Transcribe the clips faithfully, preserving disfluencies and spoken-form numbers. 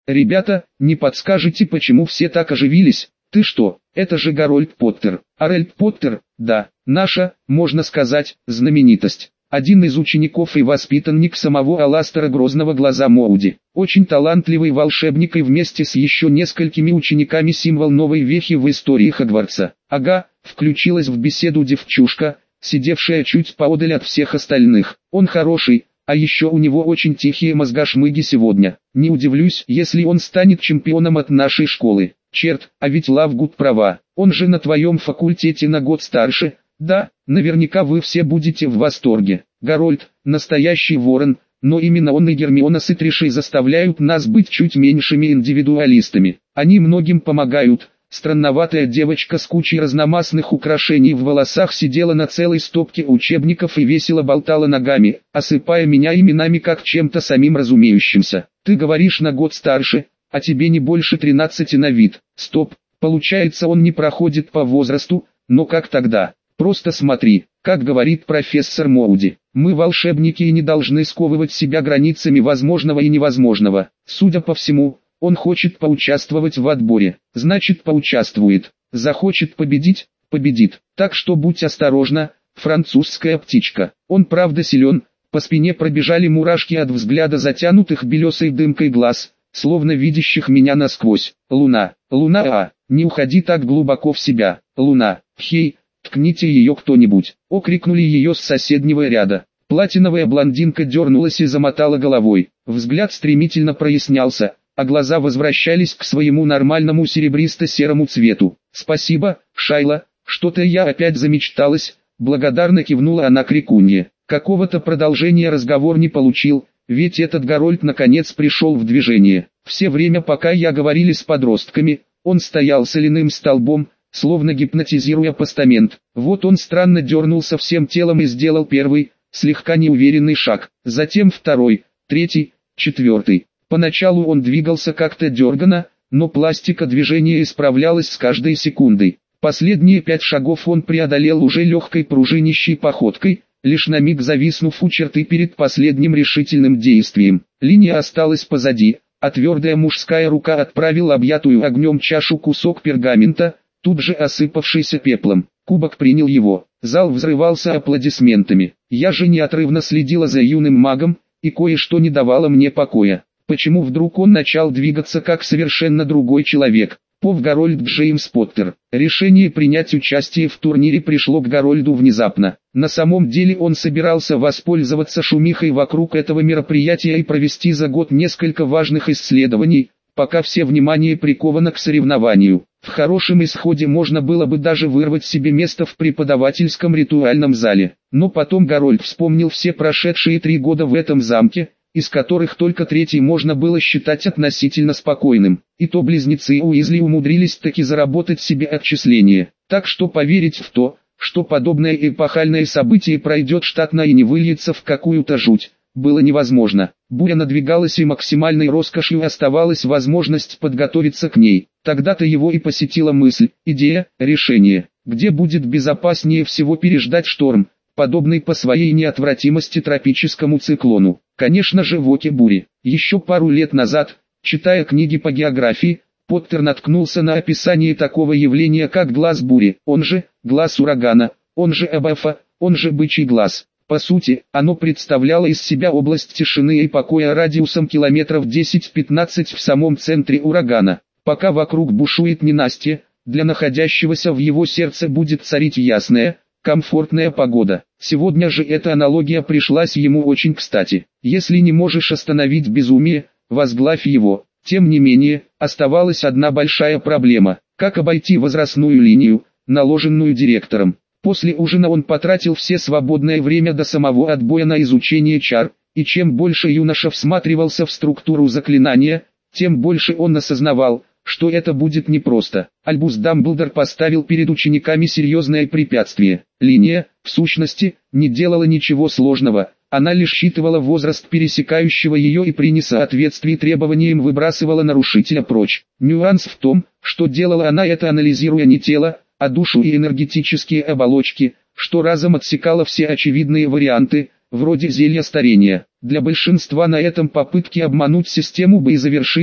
Ребята, не подскажете, почему все так оживились? Ты что, это же Гарольд Поттер. Арольд Поттер, да, наша, можно сказать, знаменитость. Один из учеников и воспитанник самого Аластера Грозного Глаза Моуди. Очень талантливый волшебник и вместе с еще несколькими учениками символ новой вехи в истории Хогвартса. Ага, включилась в беседу девчушка, сидевшая чуть поодаль от всех остальных. Он хороший, а еще у него очень тихие мозгошмыги сегодня. Не удивлюсь, если он станет чемпионом от нашей школы. Черт, а ведь Лавгуд права, он же на твоем факультете на год старше. Да, наверняка вы все будете в восторге. Гарольд, настоящий ворон, но именно он и Гермиона с Итришей заставляют нас быть чуть меньшими индивидуалистами. Они многим помогают. Странноватая девочка с кучей разномастных украшений в волосах сидела на целой стопке учебников и весело болтала ногами, осыпая меня именами как чем-то самим разумеющимся. Ты говоришь на год старше, а тебе не больше тринадцати на вид. Стоп, получается он не проходит по возрасту, но как тогда? Просто смотри, как говорит профессор Моуди, мы волшебники и не должны сковывать себя границами возможного и невозможного. Судя по всему, он хочет поучаствовать в отборе, значит поучаствует. Захочет победить, победит. Так что будь осторожна, французская птичка. Он правда силен, по спине пробежали мурашки от взгляда затянутых белесой дымкой глаз, словно видящих меня насквозь. Луна, Луна, а, не уходи так глубоко в себя. Луна, хей, ткните ее кто-нибудь. Окрикнули ее с соседнего ряда. Платиновая блондинка дернулась и замотала головой. Взгляд стремительно прояснялся, а глаза возвращались к своему нормальному серебристо-серому цвету. «Спасибо, Шайла, что-то я опять замечталась», — благодарно кивнула она крикунье. Какого-то продолжения разговор не получил, ведь этот Гарольд наконец пришел в движение. Все время, пока я говорили с подростками, он стоял соляным столбом, словно гипнотизируя постамент. Вот он странно дернулся всем телом и сделал первый, слегка неуверенный шаг, затем второй, третий, четвертый. Поначалу он двигался как-то дергано, но пластика движения исправлялась с каждой секундой. Последние пять шагов он преодолел уже легкой пружинищей походкой, лишь на миг зависнув у черты перед последним решительным действием. Линия осталась позади, а твердая мужская рука отправила объятую огнем чашу кусок пергамента, тут же осыпавшийся пеплом. Кубок принял его. Зал взрывался аплодисментами. Я же неотрывно следила за юным магом, и кое-что не давало мне покоя. Почему вдруг он начал двигаться как совершенно другой человек? Пов Гарольд Джеймс Поттер. Решение принять участие в турнире пришло к Гарольду внезапно. На самом деле он собирался воспользоваться шумихой вокруг этого мероприятия и провести за год несколько важных исследований, пока все внимание приковано к соревнованию. В хорошем исходе можно было бы даже вырвать себе место в преподавательском ритуальном зале. Но потом Гарольд вспомнил все прошедшие три года в этом замке, из которых только третий можно было считать относительно спокойным. И то близнецы Уизли умудрились таки заработать себе отчисление. Так что поверить в то, что подобное эпохальное событие пройдет штатно и не выльется в какую-то жуть, было невозможно. Буря надвигалась, и максимальной роскошью оставалась возможность подготовиться к ней. Тогда-то его и посетила мысль, идея, решение. Где будет безопаснее всего переждать шторм, подобный по своей неотвратимости тропическому циклону? Конечно же, в оке бури. Еще пару лет назад, читая книги по географии, Поттер наткнулся на описание такого явления, как глаз бури, он же глаз урагана, он же Эбафа, он же бычий глаз. По сути, оно представляло из себя область тишины и покоя радиусом километров десять-пятнадцать в самом центре урагана. Пока вокруг бушует ненастье, для находящегося в его сердце будет царить ясная, комфортная погода. Сегодня же эта аналогия пришлась ему очень кстати. Если не можешь остановить безумие, возглавь его. Тем не менее, оставалась одна большая проблема: как обойти возрастную линию, наложенную директором. После ужина он потратил все свободное время до самого отбоя на изучение чар, и чем больше юноша всматривался в структуру заклинания, тем больше он осознавал, что это будет непросто. Альбус Дамблдор поставил перед учениками серьезное препятствие. Линия, в сущности, не делала ничего сложного, она лишь считывала возраст пересекающего ее и при несоответствии требованиям выбрасывала нарушителя прочь. Нюанс в том, что делала она это, анализируя не тело, а душу и энергетические оболочки, что разом отсекало все очевидные варианты, вроде зелья старения. Для большинства на этом попытки обмануть систему бы и завершились,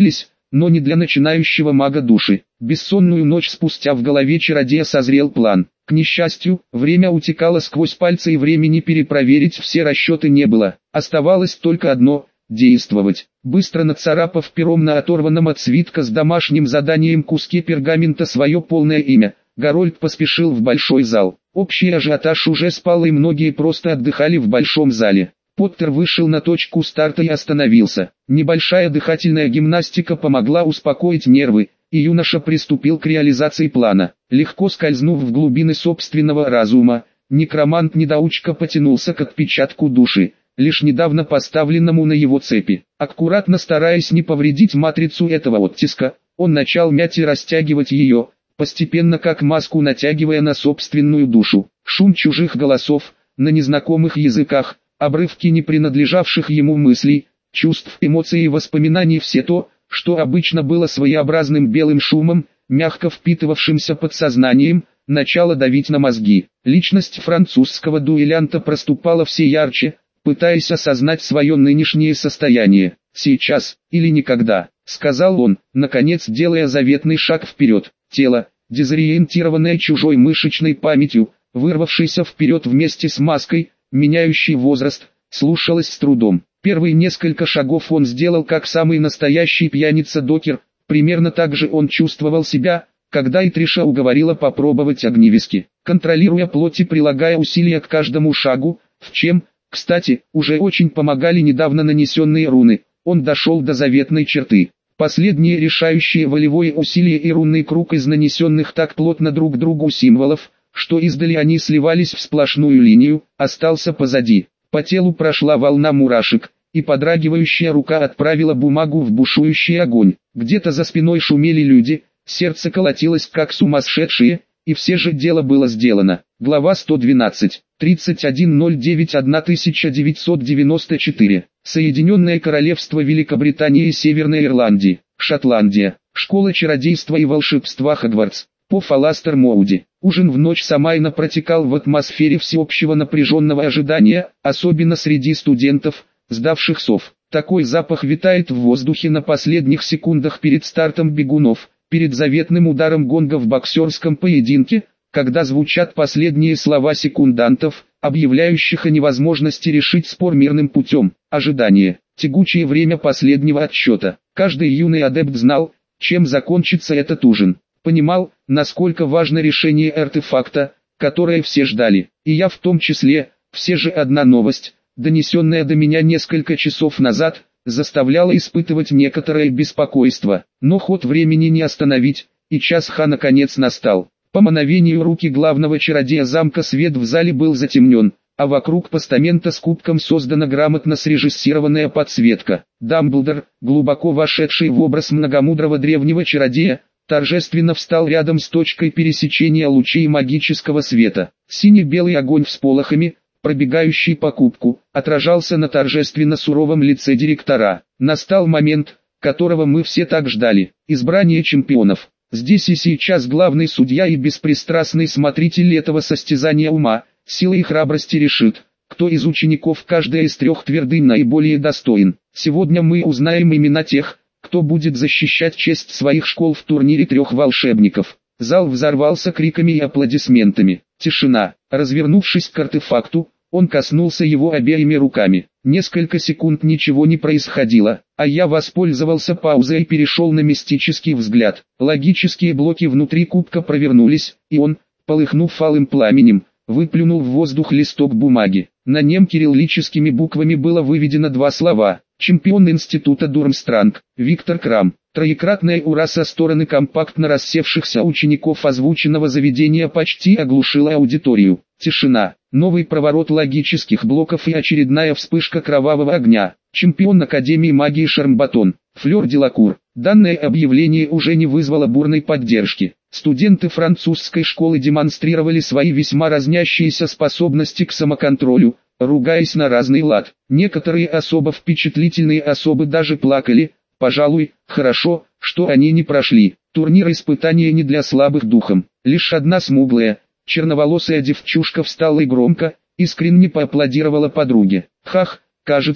но не для начинающего мага души. Бессонную ночь спустя в голове чародея созрел план. К несчастью, время утекало сквозь пальцы и времени перепроверить все расчеты не было. Оставалось только одно – действовать. Быстро нацарапав пером на оторванном от свитка с домашним заданием куске пергамента свое полное имя, Гарольд поспешил в большой зал. Общий ажиотаж уже спал и многие просто отдыхали в большом зале. Поттер вышел на точку старта и остановился. Небольшая дыхательная гимнастика помогла успокоить нервы, и юноша приступил к реализации плана. Легко скользнув в глубины собственного разума, некромант-недоучка потянулся к отпечатку души, лишь недавно поставленному на его цепи. Аккуратно стараясь не повредить матрицу этого оттиска, он начал мять и растягивать ее, постепенно как маску натягивая на собственную душу. Шум чужих голосов, на незнакомых языках, обрывки не принадлежавших ему мыслей, чувств, эмоций и воспоминаний, все то, что обычно было своеобразным белым шумом, мягко впитывавшимся подсознанием, начало давить на мозги. Личность французского дуэлянта проступала все ярче, пытаясь осознать свое нынешнее состояние. «Сейчас, или никогда», — сказал он, наконец делая заветный шаг вперед. Тело, дезориентированное чужой мышечной памятью, вырвавшееся вперед вместе с маской, меняющий возраст, слушалось с трудом. Первые несколько шагов он сделал как самый настоящий пьяница-докер, примерно так же он чувствовал себя, когда и Триша уговорила попробовать огневиски. Контролируя плоть и прилагая усилия к каждому шагу, в чем, кстати, уже очень помогали недавно нанесенные руны, он дошел до заветной черты. Последние решающие волевое усилие и рунный круг из нанесенных так плотно друг к другу символов, что издали они сливались в сплошную линию, остался позади. По телу прошла волна мурашек, и подрагивающая рука отправила бумагу в бушующий огонь. Где-то за спиной шумели люди, сердце колотилось как сумасшедшее, и все же дело было сделано. Глава сто двенадцать. тридцать один ноль девять тысяча девятьсот девяносто четыре. Соединенное Королевство Великобритании и Северной Ирландии. Шотландия. Школа чародейства и волшебства Хогвартс. По Фаластер Моуди. Ужин в ночь Самайна протекал в атмосфере всеобщего напряженного ожидания, особенно среди студентов, сдавших сов. Такой запах витает в воздухе на последних секундах перед стартом бегунов, перед заветным ударом гонга в боксерском поединке, когда звучат последние слова секундантов, объявляющих о невозможности решить спор мирным путем. Ожидание. Тягучее время последнего отсчета. Каждый юный адепт знал, чем закончится этот ужин. Понимал, насколько важно решение артефакта, которое все ждали. И я в том числе. Все же одна новость, донесенная до меня несколько часов назад, заставляла испытывать некоторое беспокойство. Но ход времени не остановить, и час Ха наконец настал. По мановению руки главного чародея замка свет в зале был затемнен, а вокруг постамента с кубком создана грамотно срежиссированная подсветка. Дамблдор, глубоко вошедший в образ многомудрого древнего чародея, торжественно встал рядом с точкой пересечения лучей магического света. Сине-белый огонь всполохами, пробегающий по кубку, отражался на торжественно суровом лице директора. Настал момент, которого мы все так ждали. Избрание чемпионов. Здесь и сейчас главный судья и беспристрастный смотритель этого состязания ума, силы и храбрости решит, кто из учеников каждой из трех твердынь наиболее достоин. Сегодня мы узнаем имена тех, кто будет защищать честь своих школ в турнире трех волшебников. Зал взорвался криками и аплодисментами. Тишина. Развернувшись к артефакту, он коснулся его обеими руками. Несколько секунд ничего не происходило, а я воспользовался паузой и перешел на мистический взгляд. Логические блоки внутри кубка провернулись, и он, полыхнув алым пламенем, выплюнул в воздух листок бумаги. На нем кириллическими буквами было выведено два слова: чемпион института Дурмстранг, Виктор Крам. Троекратное «Ура» со стороны компактно рассевшихся учеников озвученного заведения почти оглушила аудиторию. Тишина. Новый проворот логических блоков и очередная вспышка кровавого огня. Чемпион Академии магии Шармбатон, Флёр Делакур. Данное объявление уже не вызвало бурной поддержки. Студенты французской школы демонстрировали свои весьма разнящиеся способности к самоконтролю, ругаясь на разный лад. Некоторые особо впечатлительные особы даже плакали. Пожалуй, хорошо, что они не прошли. Турнир испытания не для слабых духом. Лишь одна смуглая, черноволосая девчушка встала и громко, искренне поаплодировала подруге. Хах, кажется,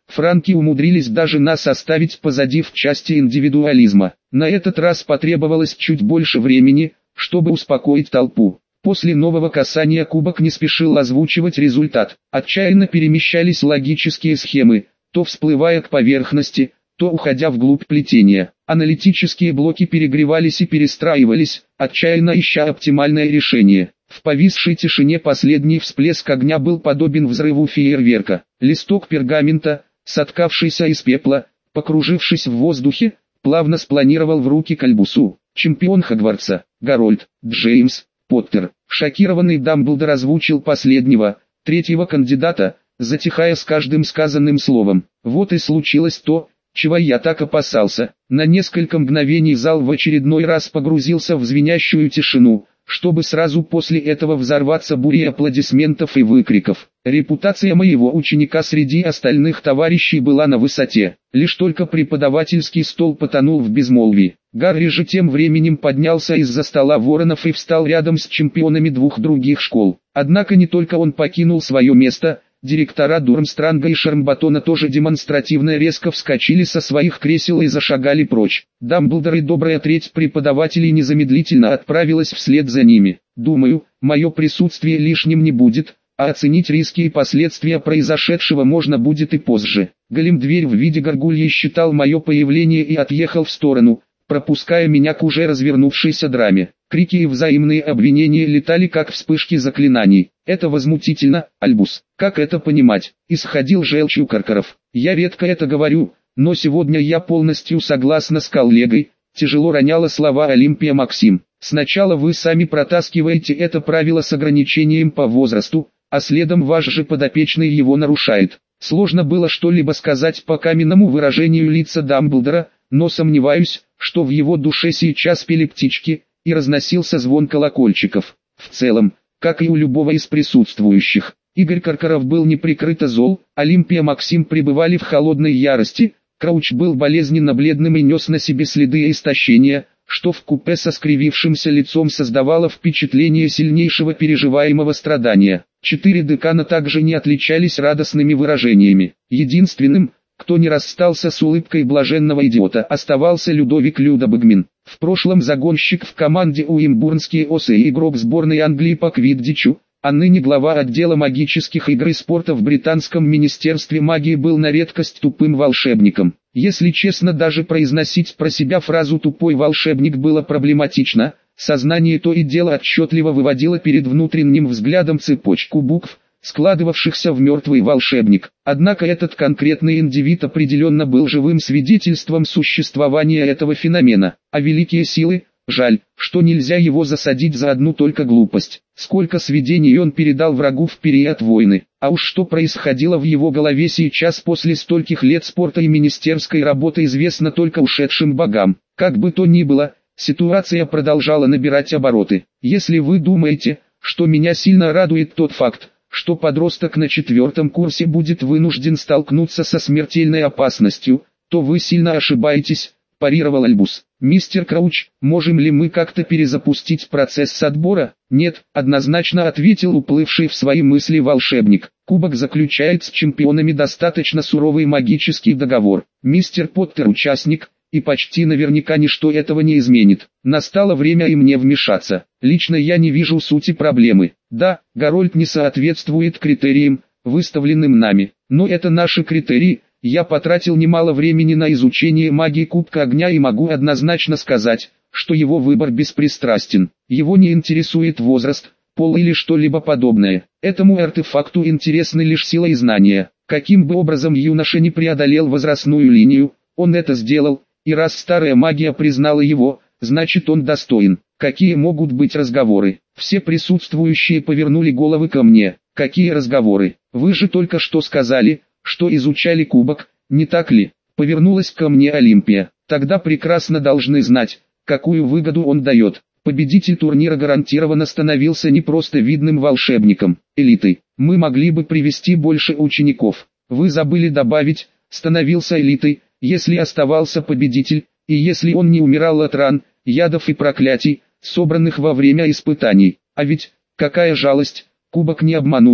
Франки умудрились даже нас оставить позади в части индивидуализма. На этот раз потребовалось чуть больше времени, чтобы успокоить толпу. После нового касания кубок не спешил озвучивать результат. Отчаянно перемещались логические схемы, то всплывая к поверхности, то уходя вглубь плетения. Аналитические блоки перегревались и перестраивались, отчаянно ища оптимальное решение. В повисшей тишине последний всплеск огня был подобен взрыву фейерверка. Листок пергамента, соткавшийся из пепла, покружившись в воздухе, плавно спланировал в руки к Альбусу. Чемпион Хогвартса, Гарольд, Джеймс, Поттер. Шокированный Дамблдор озвучил последнего, третьего кандидата, затихая с каждым сказанным словом. Вот и случилось то, чего я так опасался. На несколько мгновений зал в очередной раз погрузился в звенящую тишину, чтобы сразу после этого взорваться бурей аплодисментов и выкриков. Репутация моего ученика среди остальных товарищей была на высоте. Лишь только преподавательский стол потонул в безмолвии. Гарри же тем временем поднялся из-за стола воронов и встал рядом с чемпионами двух других школ. Однако не только он покинул свое место. Директора Дурмстранга и Шармбатона тоже демонстративно резко вскочили со своих кресел и зашагали прочь. Дамблдор и добрая треть преподавателей незамедлительно отправилась вслед за ними. Думаю, мое присутствие лишним не будет, а оценить риски и последствия произошедшего можно будет и позже. Голем-дверь в виде горгульи считал мое появление и отъехал в сторону, пропуская меня к уже развернувшейся драме. Крики и взаимные обвинения летали как вспышки заклинаний. Это возмутительно, Альбус. Как это понимать? Исходил желчью Каркаров. Я редко это говорю, но сегодня я полностью согласна с коллегой. Тяжело роняла слова Олимпия Максим. Сначала вы сами протаскиваете это правило с ограничением по возрасту, а следом ваш же подопечный его нарушает. Сложно было что-либо сказать по каменному выражению лица Дамблдора, но сомневаюсь, что в его душе сейчас пели птички, и разносился звон колокольчиков. В целом, как и у любого из присутствующих, Игорь Каркаров был неприкрыто зол, Олимпия Максим пребывали в холодной ярости, Крауч был болезненно бледным и нес на себе следы истощения, что вкупе со скривившимся лицом создавало впечатление сильнейшего переживаемого страдания. Четыре декана также не отличались радостными выражениями. Единственным, кто не расстался с улыбкой блаженного идиота, оставался Людовик Людобыгмин. В прошлом загонщик в команде Уимбурнские осы и игрок сборной Англии по квиддичу, а ныне глава отдела магических игр и спорта в британском министерстве магии, был на редкость тупым волшебником. Если честно, даже произносить про себя фразу «тупой волшебник» было проблематично, сознание то и дело отчетливо выводило перед внутренним взглядом цепочку букв, складывавшихся в мертвый волшебник. Однако этот конкретный индивид определенно был живым свидетельством существования этого феномена. А великие силы, жаль, что нельзя его засадить за одну только глупость. Сколько сведений он передал врагу в период войны. А уж что происходило в его голове сейчас после стольких лет спорта и министерской работы, известно только ушедшим богам. Как бы то ни было, ситуация продолжала набирать обороты. Если вы думаете, что меня сильно радует тот факт, что подросток на четвертом курсе будет вынужден столкнуться со смертельной опасностью, то вы сильно ошибаетесь, парировал Альбус. Мистер Крауч, можем ли мы как-то перезапустить процесс отбора? Нет, однозначно ответил уплывший в свои мысли волшебник. Кубок заключает с чемпионами достаточно суровый магический договор. Мистер Поттер участник, и почти наверняка ничто этого не изменит. Настало время и мне вмешаться. Лично я не вижу сути проблемы. Да, Гарольд не соответствует критериям, выставленным нами, но это наши критерии. Я потратил немало времени на изучение магии Кубка Огня и могу однозначно сказать, что его выбор беспристрастен. Его не интересует возраст, пол или что-либо подобное. Этому артефакту интересны лишь сила и знания. Каким бы образом юноша не преодолел возрастную линию, он это сделал, и раз старая магия признала его, значит он достоин. Какие могут быть разговоры? Все присутствующие повернули головы ко мне. Какие разговоры? Вы же только что сказали, что изучали кубок, не так ли? Повернулась ко мне Олимпия. Тогда прекрасно должны знать, какую выгоду он дает. Победитель турнира гарантированно становился не просто видным волшебником, элитой. Мы могли бы привести больше учеников. Вы забыли добавить, становился элитой, если оставался победитель, и если он не умирал от ран, ядов и проклятий, собранных во время испытаний. А ведь, какая жалость, кубок не обмануть.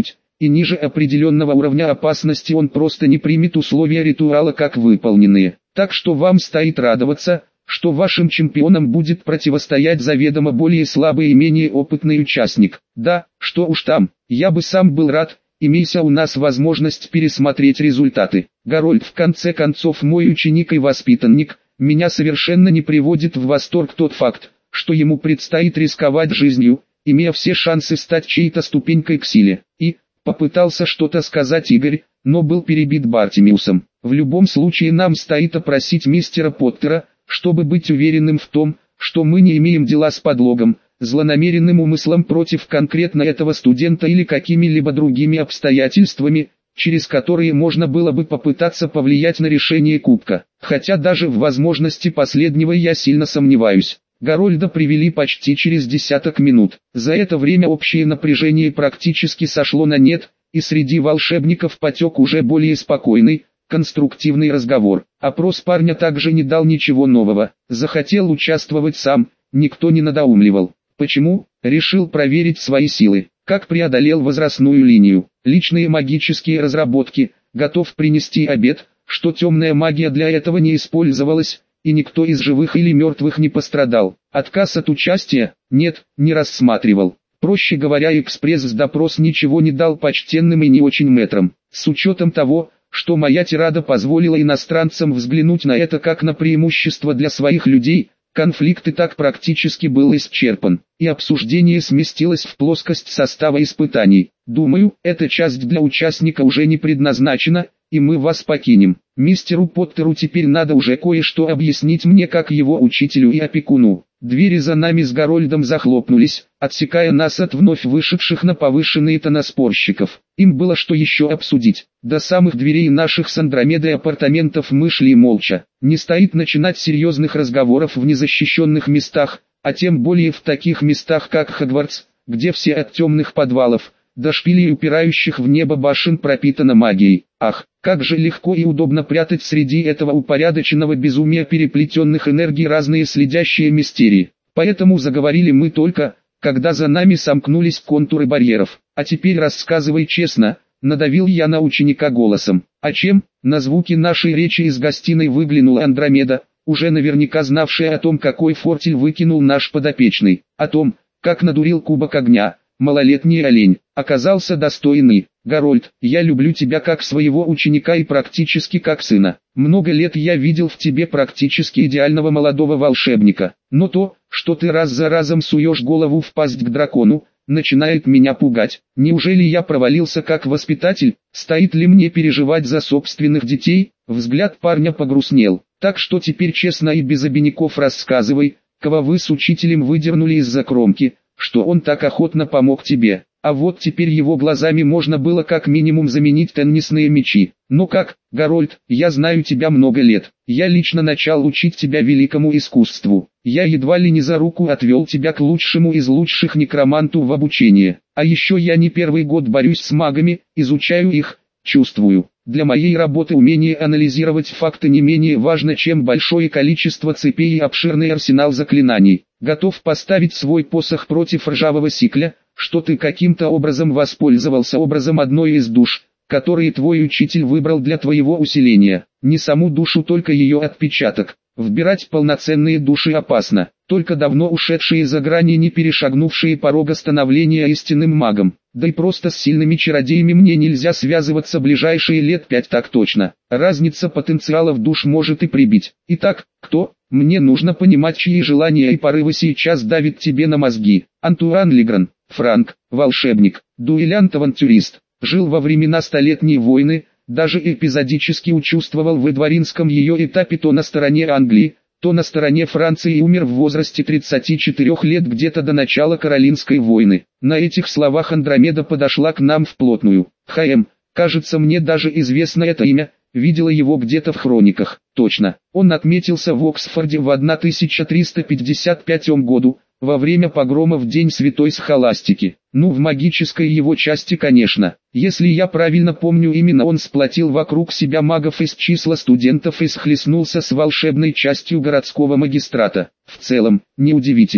и ниже определенного уровня опасности он просто не примет условия ритуала как выполненные. Так что вам стоит радоваться, что вашим чемпионам будет противостоять заведомо более слабый и менее опытный участник. Да, что уж там, я бы сам был рад, имейся у нас возможность пересмотреть результаты. Гарольд, в конце концов, мой ученик и воспитанник. Меня совершенно не приводит в восторг тот факт, что ему предстоит рисковать жизнью, имея все шансы стать чьей-то ступенькой к силе. И, попытался что-то сказать Игорь, но был перебит Бартимиусом. В любом случае нам стоит опросить мистера Поттера, чтобы быть уверенным в том, что мы не имеем дела с подлогом, злонамеренным умыслом против конкретно этого студента или какими-либо другими обстоятельствами, через которые можно было бы попытаться повлиять на решение кубка. Хотя даже в возможности последнего я сильно сомневаюсь. Гарольда привели почти через десяток минут. За это время общее напряжение практически сошло на нет, и среди волшебников потек уже более спокойный, конструктивный разговор. Опрос парня также не дал ничего нового. Захотел участвовать сам, никто не надоумливал. Почему? Решил проверить свои силы. Как преодолел возрастную линию. Личные магические разработки. Готов принести обет, что темная магия для этого не использовалась, и никто из живых или мертвых не пострадал. Отказ от участия? Нет, не рассматривал. Проще говоря, экспресс-допрос ничего не дал почтенным и не очень мэтрам. С учетом того, что моя тирада позволила иностранцам взглянуть на это как на преимущество для своих людей, конфликт и так практически был исчерпан, и обсуждение сместилось в плоскость состава испытаний. Думаю, эта часть для участника уже не предназначена, и мы вас покинем. Мистеру Поттеру теперь надо уже кое-что объяснить мне как его учителю и опекуну. Двери за нами с Гарольдом захлопнулись, отсекая нас от вновь вышедших на повышенные тона спорщиков. Им было что еще обсудить. До самых дверей наших с Андромедой апартаментов мы шли молча. Не стоит начинать серьезных разговоров в незащищенных местах, а тем более в таких местах как Хогвартс, где все от темных подвалов до шпилей упирающих в небо башен пропитано магией. Ах, как же легко и удобно прятать среди этого упорядоченного безумия переплетенных энергий разные следящие мистерии. Поэтому заговорили мы только, когда за нами сомкнулись контуры барьеров. А теперь рассказывай честно, надавил я на ученика голосом. А чем? На звуки нашей речи из гостиной выглянула Андромеда, уже наверняка знавшая о том, какой фортель выкинул наш подопечный. О том, как надурил кубок огня. Малолетний олень, оказался достойный. Гарольд, я люблю тебя как своего ученика и практически как сына. Много лет я видел в тебе практически идеального молодого волшебника. Но то, что ты раз за разом суешь голову в пасть к дракону, начинает меня пугать. Неужели я провалился как воспитатель? Стоит ли мне переживать за собственных детей? Взгляд парня погрустнел. Так что теперь честно и без обиняков рассказывай, кого вы с учителем выдернули из-за кромки, что он так охотно помог тебе. А вот теперь его глазами можно было как минимум заменить теннисные мячи. Ну как, Гарольд, я знаю тебя много лет. Я лично начал учить тебя великому искусству. Я едва ли не за руку отвел тебя к лучшему из лучших некроманту в обучение. А еще я не первый год борюсь с магами, изучаю их, чувствую. Для моей работы умение анализировать факты не менее важно, чем большое количество цепей и обширный арсенал заклинаний. Готов поставить свой посох против ржавого сикля, что ты каким-то образом воспользовался образом одной из душ, которые твой учитель выбрал для твоего усиления. Не саму душу, только ее отпечаток. Вбирать полноценные души опасно, только давно ушедшие за грани, не перешагнувшие порога становления истинным магом. Да и просто с сильными чародеями мне нельзя связываться ближайшие лет пять так точно. Разница потенциалов душ может и прибить. Итак, кто? Мне нужно понимать, чьи желания и порывы сейчас давят тебе на мозги. Антуан Легран, Франк, волшебник, дуэлянт-авантюрист, жил во времена Столетней войны, даже эпизодически участвовал в эдваринском ее этапе то на стороне Англии, то на стороне Франции и умер в возрасте тридцати четырёх лет где-то до начала Каролинской войны. На этих словах Андромеда подошла к нам вплотную. Х.М. Кажется, мне даже известно это имя, видела его где-то в хрониках. Точно, он отметился в Оксфорде в тысяча триста пятьдесят пятом году, во время погрома в День Святой Схоластики. Ну, в магической его части, конечно. Если я правильно помню, именно он сплотил вокруг себя магов из числа студентов и схлестнулся с волшебной частью городского магистрата. В целом, неудивительно.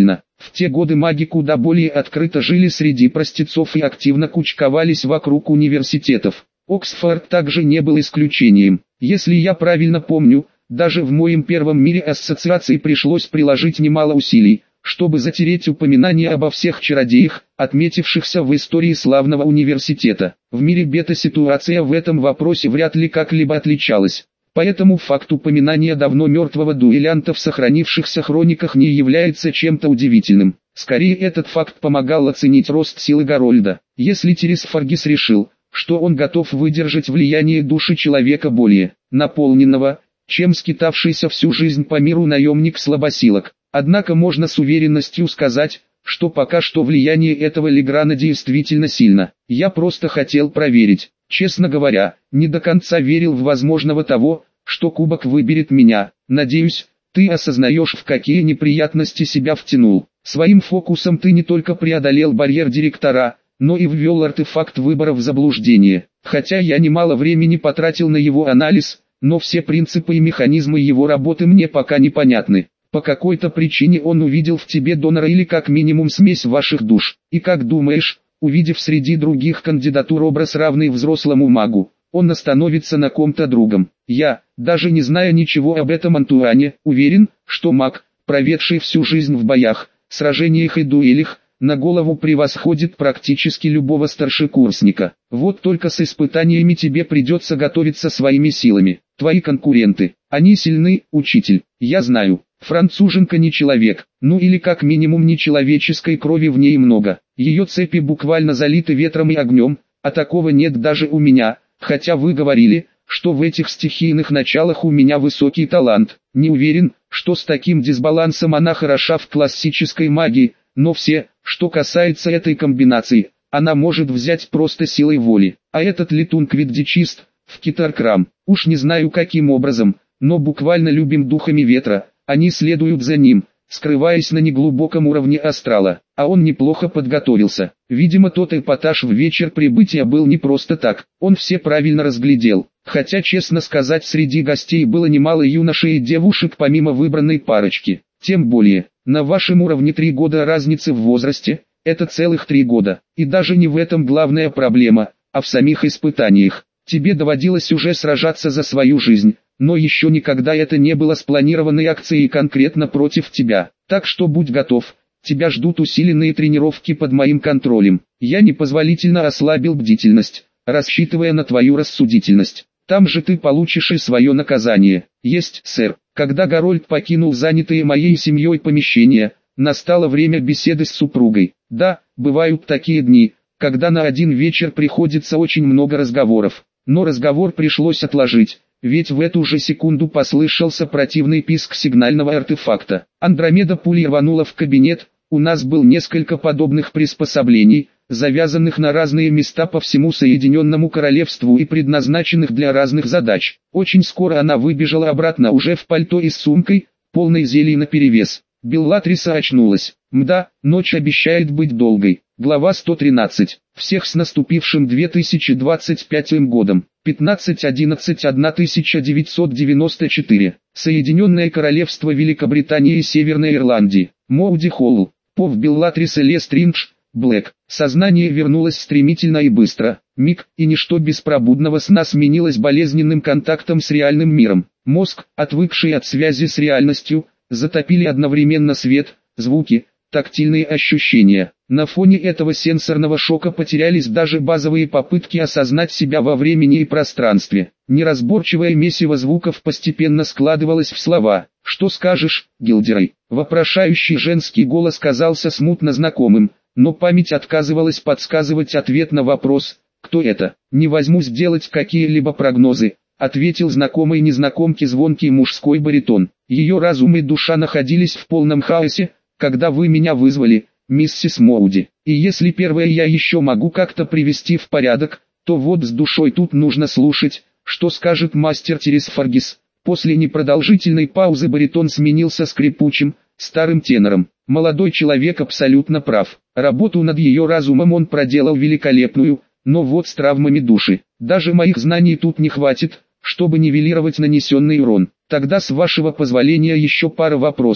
В те годы маги куда более открыто жили среди простецов и активно кучковались вокруг университетов. Оксфорд также не был исключением. Если я правильно помню, даже в моем первом мире ассоциации пришлось приложить немало усилий, чтобы затереть упоминание обо всех чародеях, отметившихся в истории славного университета. В мире бета ситуация в этом вопросе вряд ли как-либо отличалась. Поэтому факт упоминания давно мертвого дуэлянта в сохранившихся хрониках не является чем-то удивительным. Скорее этот факт помогал оценить рост силы Гарольда. Если Терес Фаргис решил, что он готов выдержать влияние души человека более наполненного, чем скитавшийся всю жизнь по миру наемник слабосилок. Однако можно с уверенностью сказать, что пока что влияние этого Леграна действительно сильно. Я просто хотел проверить. Честно говоря, не до конца верил в возможного того, что кубок выберет меня. Надеюсь, ты осознаешь, в какие неприятности себя втянул. Своим фокусом ты не только преодолел барьер директора, но и ввел артефакт выбора в заблуждение. Хотя я немало времени потратил на его анализ, но все принципы и механизмы его работы мне пока непонятны. По какой-то причине он увидел в тебе донора или как минимум смесь ваших душ. И как думаешь, увидев среди других кандидатур образ равный взрослому магу, он остановится на ком-то другом? Я, даже не зная ничего об этом Антуане, уверен, что маг, проведший всю жизнь в боях, сражениях и дуэлях, на голову превосходит практически любого старшекурсника. Вот только с испытаниями тебе придется готовиться своими силами. Твои конкуренты, они сильны, учитель, я знаю. Француженка не человек, ну или как минимум нечеловеческой крови в ней много. Ее цепи буквально залиты ветром и огнем, а такого нет даже у меня, хотя вы говорили, что в этих стихийных началах у меня высокий талант. Не уверен, что с таким дисбалансом она хороша в классической магии, но все, что касается этой комбинации, она может взять просто силой воли. А этот летун-квиддичист, в Китаркрам, уж не знаю каким образом, но буквально любим духами ветра, они следуют за ним, скрываясь на неглубоком уровне астрала, а он неплохо подготовился. Видимо, тот эпатаж в вечер прибытия был не просто так, он все правильно разглядел. Хотя, честно сказать, среди гостей было немало юношей и девушек помимо выбранной парочки. Тем более, на вашем уровне три года разницы в возрасте, это целых три года. И даже не в этом главная проблема, а в самих испытаниях. Тебе доводилось уже сражаться за свою жизнь, но еще никогда это не было спланированной акцией конкретно против тебя. Так что будь готов, тебя ждут усиленные тренировки под моим контролем. Я непозволительно ослабил бдительность, рассчитывая на твою рассудительность. Там же ты получишь и свое наказание. Есть, сэр. Когда Гарольд покинул занятые моей семьей помещения, настало время беседы с супругой. Да, бывают такие дни, когда на один вечер приходится очень много разговоров. Но разговор пришлось отложить, ведь в эту же секунду послышался противный писк сигнального артефакта. Андромеда пулей рванула в кабинет, у нас был несколько подобных приспособлений, завязанных на разные места по всему Соединенному Королевству и предназначенных для разных задач. Очень скоро она выбежала обратно уже в пальто и с сумкой, полной зелий наперевес. Беллатриса очнулась. Мда, ночь обещает быть долгой. Глава сто тринадцать. Всех с наступившим две тысячи двадцать пятым годом. пятнадцать одиннадцать тысяча девятьсот девяносто четыре. Соединенное Королевство Великобритании и Северной Ирландии. Моуди Холл. Пов Беллатриса Лестриндж. Блэк. Сознание вернулось стремительно и быстро. Миг, и ничто беспробудного сна сменилось болезненным контактом с реальным миром. Мозг, отвыкший от связи с реальностью, затопили одновременно свет, звуки, тактильные ощущения. На фоне этого сенсорного шока потерялись даже базовые попытки осознать себя во времени и пространстве. Неразборчивое месиво звуков постепенно складывалось в слова. «Что скажешь, Гилдерей?» Вопрошающий женский голос казался смутно знакомым, но память отказывалась подсказывать ответ на вопрос «Кто это?». «Не возьмусь делать какие-либо прогнозы», — ответил знакомый незнакомке звонкий мужской баритон. «Ее разум и душа находились в полном хаосе, когда вы меня вызвали, миссис Моуди. И если первое я еще могу как-то привести в порядок, то вот с душой тут нужно слушать, что скажет мастер Терес Фаргис». После непродолжительной паузы баритон сменился скрипучим, старым тенором. Молодой человек абсолютно прав. Работу над ее разумом он проделал великолепную, но вот с травмами души. Даже моих знаний тут не хватит, чтобы нивелировать нанесенный урон. Тогда с вашего позволения еще пара вопросов.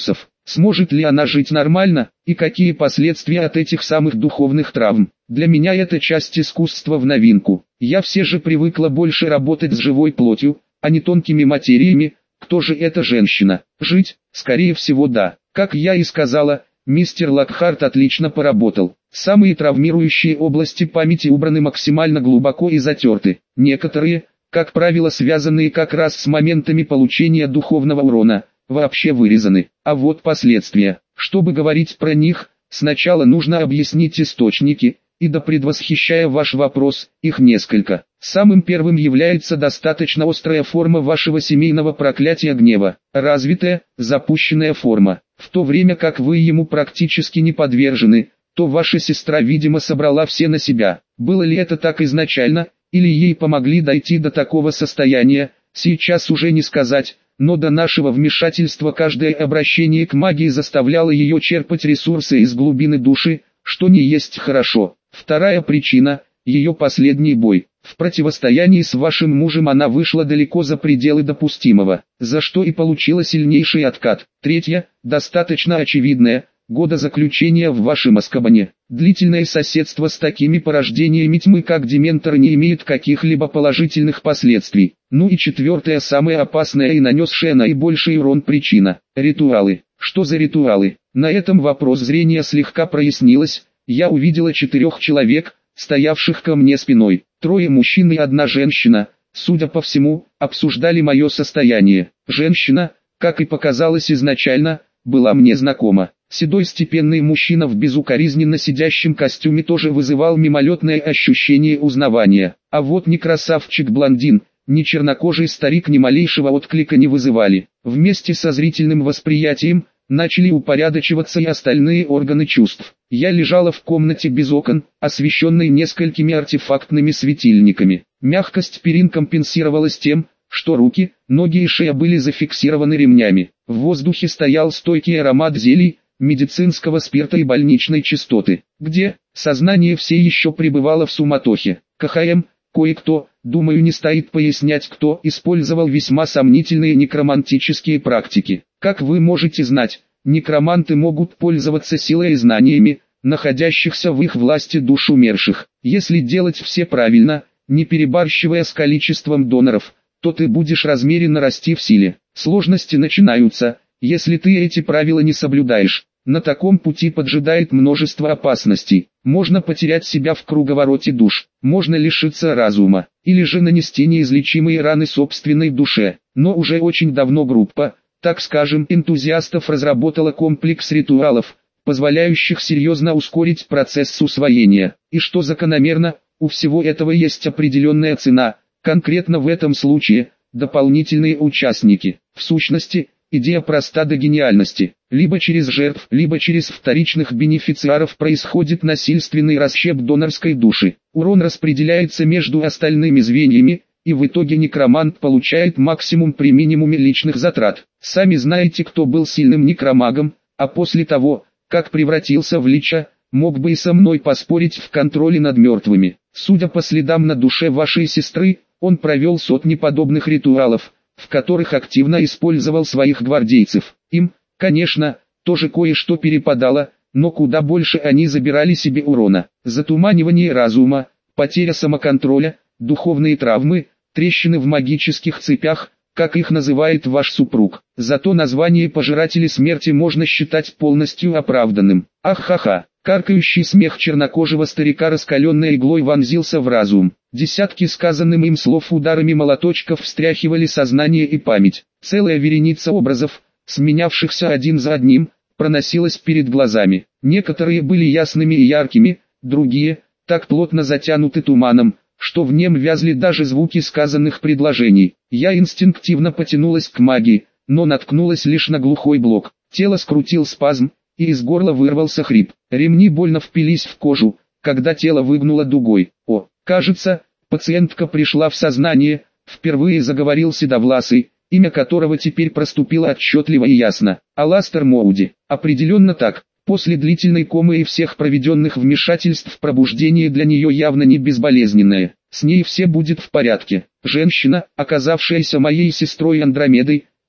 Сможет ли она жить нормально, и какие последствия от этих самых духовных травм? Для меня это часть искусства в новинку. Я все же привыкла больше работать с живой плотью, а не тонкими материями. Кто же эта женщина? Жить? Скорее всего, да. Как я и сказала, мистер Локхарт отлично поработал. Самые травмирующие области памяти убраны максимально глубоко и затерты. Некоторые, как правило связанные как раз с моментами получения духовного урона, вообще вырезаны. А вот последствия. Чтобы говорить про них, сначала нужно объяснить источники, и да предвосхищая ваш вопрос, их несколько. Самым первым является достаточно острая форма вашего семейного проклятия гнева, развитая, запущенная форма. В то время как вы ему практически не подвержены, то ваша сестра видимо собрала все на себя. Было ли это так изначально, или ей помогли дойти до такого состояния, сейчас уже не сказать, но до нашего вмешательства каждое обращение к магии заставляло ее черпать ресурсы из глубины души, что не есть хорошо. Вторая причина – ее последний бой. В противостоянии с вашим мужем она вышла далеко за пределы допустимого, за что и получила сильнейший откат. Третья, достаточно очевидная, года заключения в вашем Азкабане. Длительное соседство с такими порождениями тьмы, как Дементор, не имеет каких-либо положительных последствий. Ну и четвертая, самая опасная и нанесшая наибольший урон причина – ритуалы. Что за ритуалы? На этом вопрос зрения слегка прояснилось. Я увидела четырех человек, стоявших ко мне спиной. Трое мужчин и одна женщина, судя по всему, обсуждали мое состояние. Женщина, как и показалось изначально, была мне знакома. Седой степенный мужчина в безукоризненно сидящем костюме тоже вызывал мимолетное ощущение узнавания. А вот ни красавчик-блондин, ни чернокожий старик ни малейшего отклика не вызывали. Вместе со зрительным восприятием начали упорядочиваться и остальные органы чувств. Я лежала в комнате без окон, освещенной несколькими артефактными светильниками. Мягкость перин компенсировалась тем, что руки, ноги и шея были зафиксированы ремнями. В воздухе стоял стойкий аромат зелий, медицинского спирта и больничной чистоты. Где? Сознание все еще пребывало в суматохе. КХМ, кое-кто, думаю, не стоит пояснять, кто использовал весьма сомнительные некромантические практики. Как вы можете знать, некроманты могут пользоваться силой и знаниями, находящихся в их власти душ умерших. Если делать все правильно, не перебарщивая с количеством доноров, то ты будешь размеренно расти в силе. Сложности начинаются, если ты эти правила не соблюдаешь. На таком пути поджидает множество опасностей. Можно потерять себя в круговороте душ, можно лишиться разума, или же нанести неизлечимые раны собственной душе. Но уже очень давно группа, так скажем, энтузиастов разработала комплекс ритуалов, позволяющих серьезно ускорить процесс усвоения. И что закономерно, у всего этого есть определенная цена, конкретно в этом случае – дополнительные участники. В сущности, идея проста до гениальности. Либо через жертв, либо через вторичных бенефициаров происходит насильственный расщеп донорской души. Урон распределяется между остальными звеньями, и в итоге некромант получает максимум при минимуме личных затрат. Сами знаете, кто был сильным некромагом, а после того, как превратился в лича, мог бы и со мной поспорить в контроле над мертвыми. Судя по следам на душе вашей сестры, он провел сотни подобных ритуалов, в которых активно использовал своих гвардейцев. Им, конечно, тоже кое-что перепадало, но куда больше они забирали себе урона. Затуманивание разума, потеря самоконтроля, духовные травмы, трещины в магических цепях, как их называет ваш супруг. Зато название «Пожиратели смерти» можно считать полностью оправданным. Ах-ха-ха. Каркающий смех чернокожего старика раскаленной иглой вонзился в разум. Десятки сказанным им слов ударами молоточков встряхивали сознание и память. Целая вереница образов, сменявшихся один за одним, проносилась перед глазами. Некоторые были ясными и яркими, другие – так плотно затянуты туманом, что в нем вязли даже звуки сказанных предложений. Я инстинктивно потянулась к магии, но наткнулась лишь на глухой блок. Тело скрутил спазм, и из горла вырвался хрип. Ремни больно впились в кожу, когда тело выгнуло дугой. О, кажется, пациентка пришла в сознание, впервые заговорил седовласый, имя которого теперь проступило отчетливо и ясно. Аластер Моуди. Определенно так. После длительной комы и всех проведенных вмешательств пробуждение для нее явно не безболезненное. С ней все будет в порядке. Женщина, оказавшаяся моей сестрой Андромедой,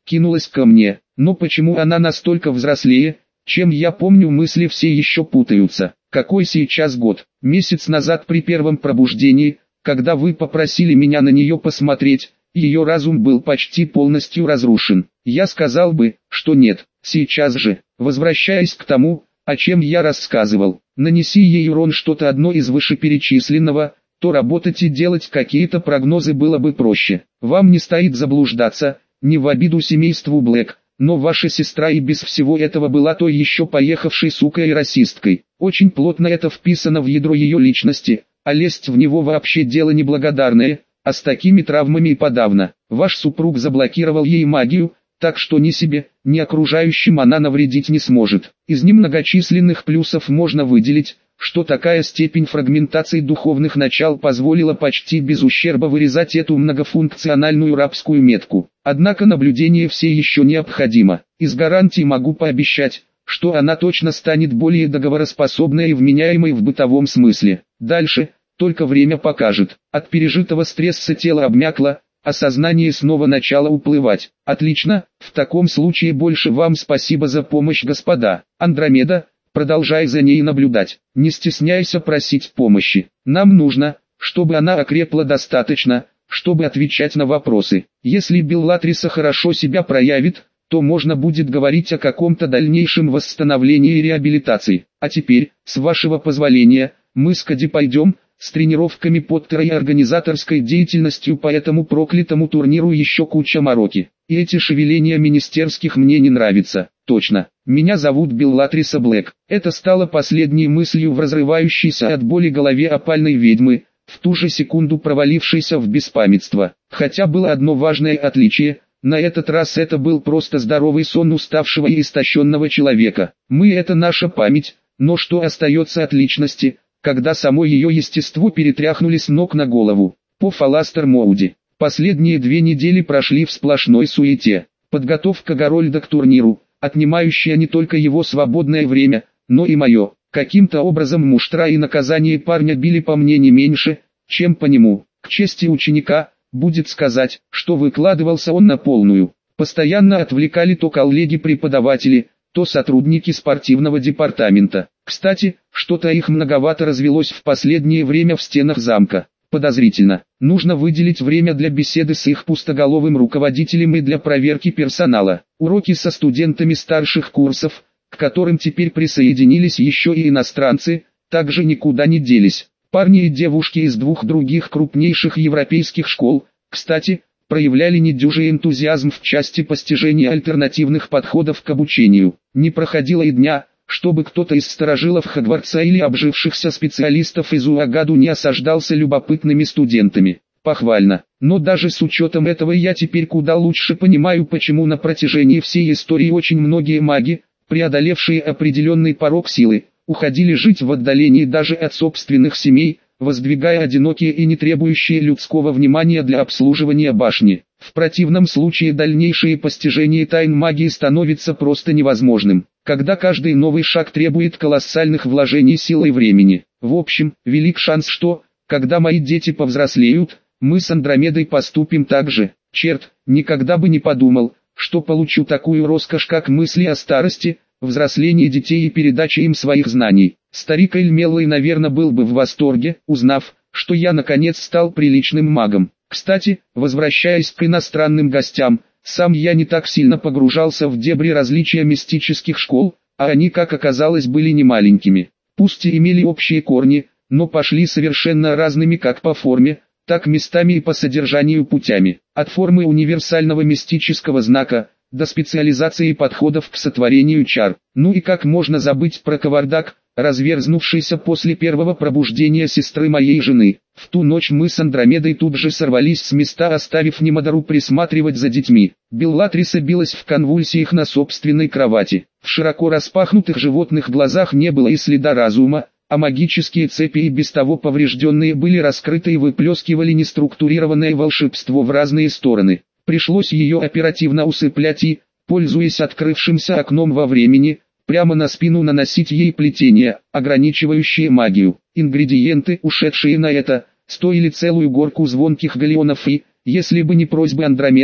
кинулась ко мне. Но почему она настолько взрослее, чем я помню, мысли все еще путаются. Какой сейчас год? Месяц назад при первом пробуждении, когда вы попросили меня на нее посмотреть, ее разум был почти полностью разрушен. Я сказал бы, что нет. Сейчас же, возвращаясь к тому, о чем я рассказывал, нанеси ей урон что-то одно из вышеперечисленного, то работать и делать какие-то прогнозы было бы проще. Вам не стоит заблуждаться, не в обиду семейству Блэк, но ваша сестра и без всего этого была той еще поехавшей сукой и расисткой. Очень плотно это вписано в ядро ее личности, а лезть в него вообще дело неблагодарное, а с такими травмами и подавно. Ваш супруг заблокировал ей магию, так что ни себе, ни окружающим она навредить не сможет. Из немногочисленных плюсов можно выделить, что такая степень фрагментации духовных начал позволила почти без ущерба вырезать эту многофункциональную рабскую метку. Однако наблюдение все еще необходимо. Из гарантий могу пообещать, что она точно станет более договороспособной и вменяемой в бытовом смысле. Дальше, только время покажет. От пережитого стресса тело обмякло, а сознание снова начало уплывать. Отлично, в таком случае больше вам спасибо за помощь, господа. Андромеда, продолжай за ней наблюдать. Не стесняйся просить помощи. Нам нужно, чтобы она окрепла достаточно, чтобы отвечать на вопросы. Если Беллатриса хорошо себя проявит, то можно будет говорить о каком-то дальнейшем восстановлении и реабилитации. А теперь, с вашего позволения, мы с Коди пойдем, с тренировками Поттера и организаторской деятельностью по этому проклятому турниру еще куча мороки. И эти шевеления министерских мне не нравятся. Точно, меня зовут Беллатриса Блэк. Это стало последней мыслью в разрывающейся от боли голове опальной ведьмы, в ту же секунду провалившейся в беспамятство. Хотя было одно важное отличие, на этот раз это был просто здоровый сон уставшего и истощенного человека. Мы — это наша память, но что остается от личности, когда само ее естество перетряхнули с ног на голову? По Фаластер Моуди. Последние две недели прошли в сплошной суете. Подготовка Гарольда к турниру, отнимающая не только его свободное время, но и мое. Каким-то образом муштра и наказание парня били по мне не меньше, чем по нему. К чести ученика, будет сказать, что выкладывался он на полную. Постоянно отвлекали то коллеги-преподаватели, то сотрудники спортивного департамента. Кстати, что-то их многовато развелось в последнее время в стенах замка. Подозрительно. Нужно выделить время для беседы с их пустоголовым руководителем и для проверки персонала. Уроки со студентами старших курсов, к которым теперь присоединились еще и иностранцы, также никуда не делись. Парни и девушки из двух других крупнейших европейских школ, кстати, проявляли недюжий энтузиазм в части постижения альтернативных подходов к обучению. Не проходило и дня, чтобы кто-то из старожилов Хогвартса или обжившихся специалистов из Уагаду не осаждался любопытными студентами. Похвально. Но даже с учетом этого я теперь куда лучше понимаю, почему на протяжении всей истории очень многие маги, преодолевшие определенный порог силы, уходили жить в отдалении даже от собственных семей, воздвигая одинокие и не требующие людского внимания для обслуживания башни. В противном случае дальнейшее постижение тайн магии становится просто невозможным, когда каждый новый шаг требует колоссальных вложений сил и времени. В общем, велик шанс, что, когда мои дети повзрослеют, мы с Андромедой поступим так же. Черт, никогда бы не подумал, что получу такую роскошь, как мысли о старости, взрослении детей и передаче им своих знаний. Старик Эльмеллой, наверное, был бы в восторге, узнав, что я наконец стал приличным магом. Кстати, возвращаясь к иностранным гостям, сам я не так сильно погружался в дебри различия мистических школ, а они, как оказалось, были не маленькими. Пусть и имели общие корни, но пошли совершенно разными как по форме, так местами и по содержанию путями. От формы универсального мистического знака, до специализации подходов к сотворению чар. Ну и как можно забыть про кавардак, разверзнувшийся после первого пробуждения сестры моей жены. В ту ночь мы с Андромедой тут же сорвались с места, оставив Немодару присматривать за детьми. Беллатриса билась в конвульсиях на собственной кровати. В широко распахнутых животных глазах не было и следа разума, а магические цепи и без того поврежденные были раскрыты и выплескивали неструктурированное волшебство в разные стороны. Пришлось ее оперативно усыплять и, пользуясь открывшимся окном во времени, прямо на спину наносить ей плетения, ограничивающие магию. Ингредиенты, ушедшие на это, стоили целую горку звонких галлеонов и, если бы не просьбы Андромеды,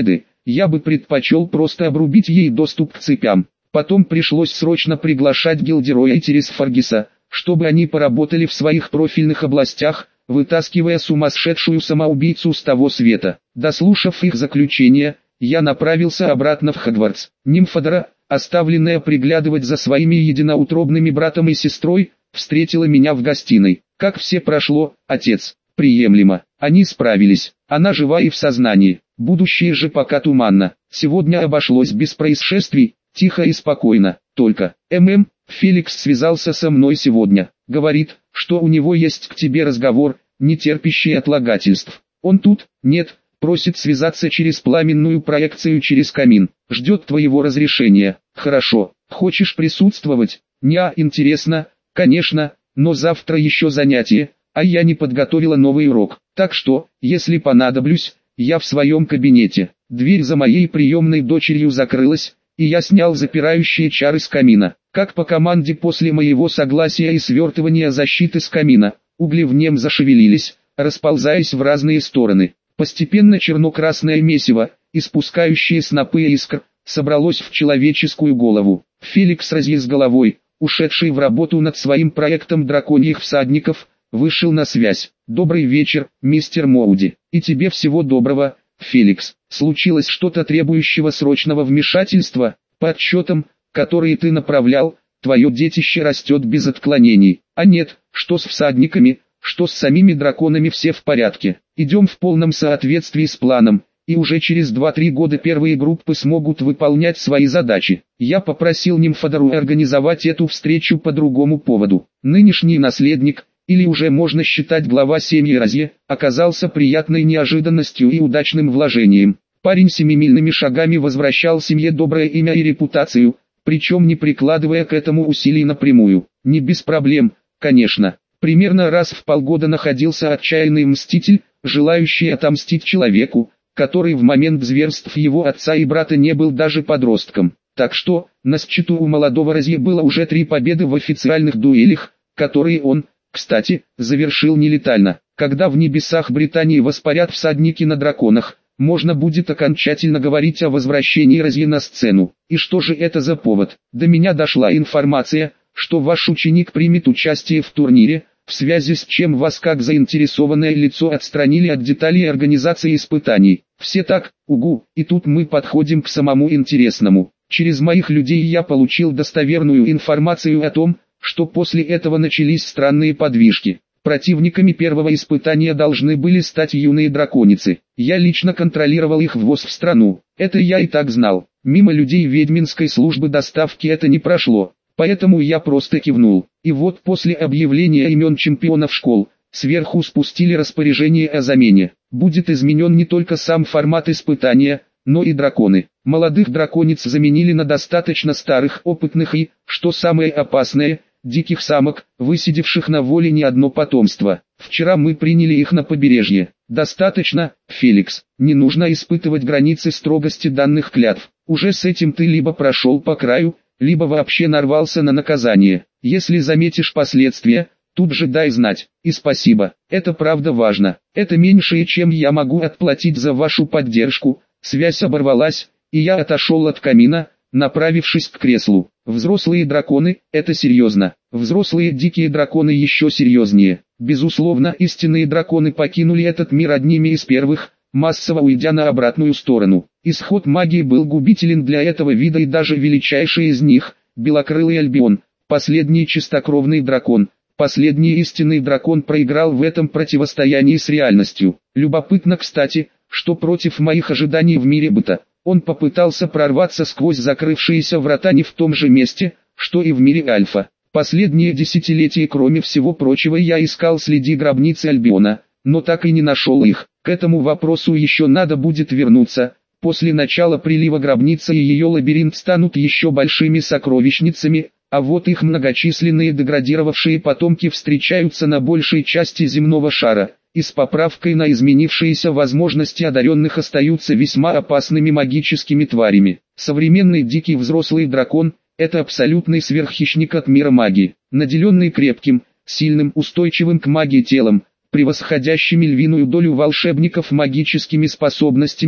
я бы предпочел просто обрубить ей доступ к цепям. Потом пришлось срочно приглашать Гилдероя и Терес Фаргиса, чтобы они поработали в своих профильных областях, вытаскивая сумасшедшую самоубийцу с того света. Дослушав их заключение, я направился обратно в Хогвартс. Нимфодора, оставленная приглядывать за своими единоутробными братом и сестрой, встретила меня в гостиной. Как все прошло, отец? Приемлемо. Они справились. Она жива и в сознании. Будущее же пока туманно. Сегодня обошлось без происшествий, тихо и спокойно. Только, ММ, Феликс связался со мной сегодня. Говорит, что у него есть к тебе разговор, не терпящий отлагательств. Он тут? Нет. Просит связаться через пламенную проекцию через камин. Ждет твоего разрешения. Хорошо. Хочешь присутствовать? Неа, интересно. Конечно, но завтра еще занятие, а я не подготовила новый урок. Так что, если понадоблюсь, я в своем кабинете. Дверь за моей приемной дочерью закрылась, и я снял запирающие чары с камина. Как по команде после моего согласия и свертывания защиты с камина, угли в нем зашевелились, расползаясь в разные стороны. Постепенно черно-красное месиво, испускающее снопы искр, собралось в человеческую голову. Феликс разъяс головой, ушедший в работу над своим проектом драконьих всадников, вышел на связь. «Добрый вечер, мистер Моуди. И тебе всего доброго, Феликс. Случилось что-то требующего срочного вмешательства? По отчетам, которые ты направлял, твое детище растет без отклонений. А нет, что с всадниками, что с самими драконами все в порядке. Идем в полном соответствии с планом, и уже через два-три года первые группы смогут выполнять свои задачи. Я попросил Нимфодору организовать эту встречу по другому поводу. Нынешний наследник, или уже можно считать глава семьи Розье, оказался приятной неожиданностью и удачным вложением. Парень семимильными шагами возвращал семье доброе имя и репутацию, причем не прикладывая к этому усилий напрямую. Не без проблем, конечно. Примерно раз в полгода находился отчаянный мститель, желающий отомстить человеку, который в момент зверств его отца и брата не был даже подростком. Так что, на счету у молодого Розье было уже три победы в официальных дуэлях, которые он, кстати, завершил нелетально. Когда в небесах Британии воспарят всадники на драконах, можно будет окончательно говорить о возвращении Розье на сцену. И что же это за повод? До меня дошла информация, что ваш ученик примет участие в турнире, в связи с чем вас как заинтересованное лицо отстранили от деталей организации испытаний. Все так, угу, и тут мы подходим к самому интересному. Через моих людей я получил достоверную информацию о том, что после этого начались странные подвижки. Противниками первого испытания должны были стать юные драконицы. Я лично контролировал их ввоз в страну. Это я и так знал. Мимо людей ведьминской службы доставки это не прошло. Поэтому я просто кивнул. И вот после объявления имен чемпионов школ, сверху спустили распоряжение о замене. Будет изменен не только сам формат испытания, но и драконы. Молодых дракониц заменили на достаточно старых, опытных и, что самое опасное, диких самок, высидевших на воле не одно потомство. Вчера мы приняли их на побережье. Достаточно, Феликс, не нужно испытывать границы строгости данных клятв. Уже с этим ты либо прошел по краю, либо вообще нарвался на наказание. Если заметишь последствия, тут же дай знать. И спасибо, это правда важно. Это меньшее, чем я могу отплатить за вашу поддержку. Связь оборвалась, и я отошел от камина, направившись к креслу. Взрослые драконы – это серьезно. Взрослые дикие драконы еще серьезнее. Безусловно, истинные драконы покинули этот мир одними из первых, массово уйдя на обратную сторону. Исход магии был губителен для этого вида, и даже величайший из них, белокрылый Альбион, последний чистокровный дракон, последний истинный дракон, проиграл в этом противостоянии с реальностью. Любопытно, кстати, что против моих ожиданий в мире быта, он попытался прорваться сквозь закрывшиеся врата не в том же месте, что и в мире Альфа. Последние десятилетия, кроме всего прочего, я искал следы гробницы Альбиона, но так и не нашел их. К этому вопросу еще надо будет вернуться. После начала прилива гробница и ее лабиринт станут еще большими сокровищницами, а вот их многочисленные деградировавшие потомки встречаются на большей части земного шара, и с поправкой на изменившиеся возможности одаренных остаются весьма опасными магическими тварями. Современный дикий взрослый дракон – это абсолютный сверххищник от мира магии, наделенный крепким, сильным, устойчивым к магии телом, превосходящими львиную долю волшебников магическими способностями,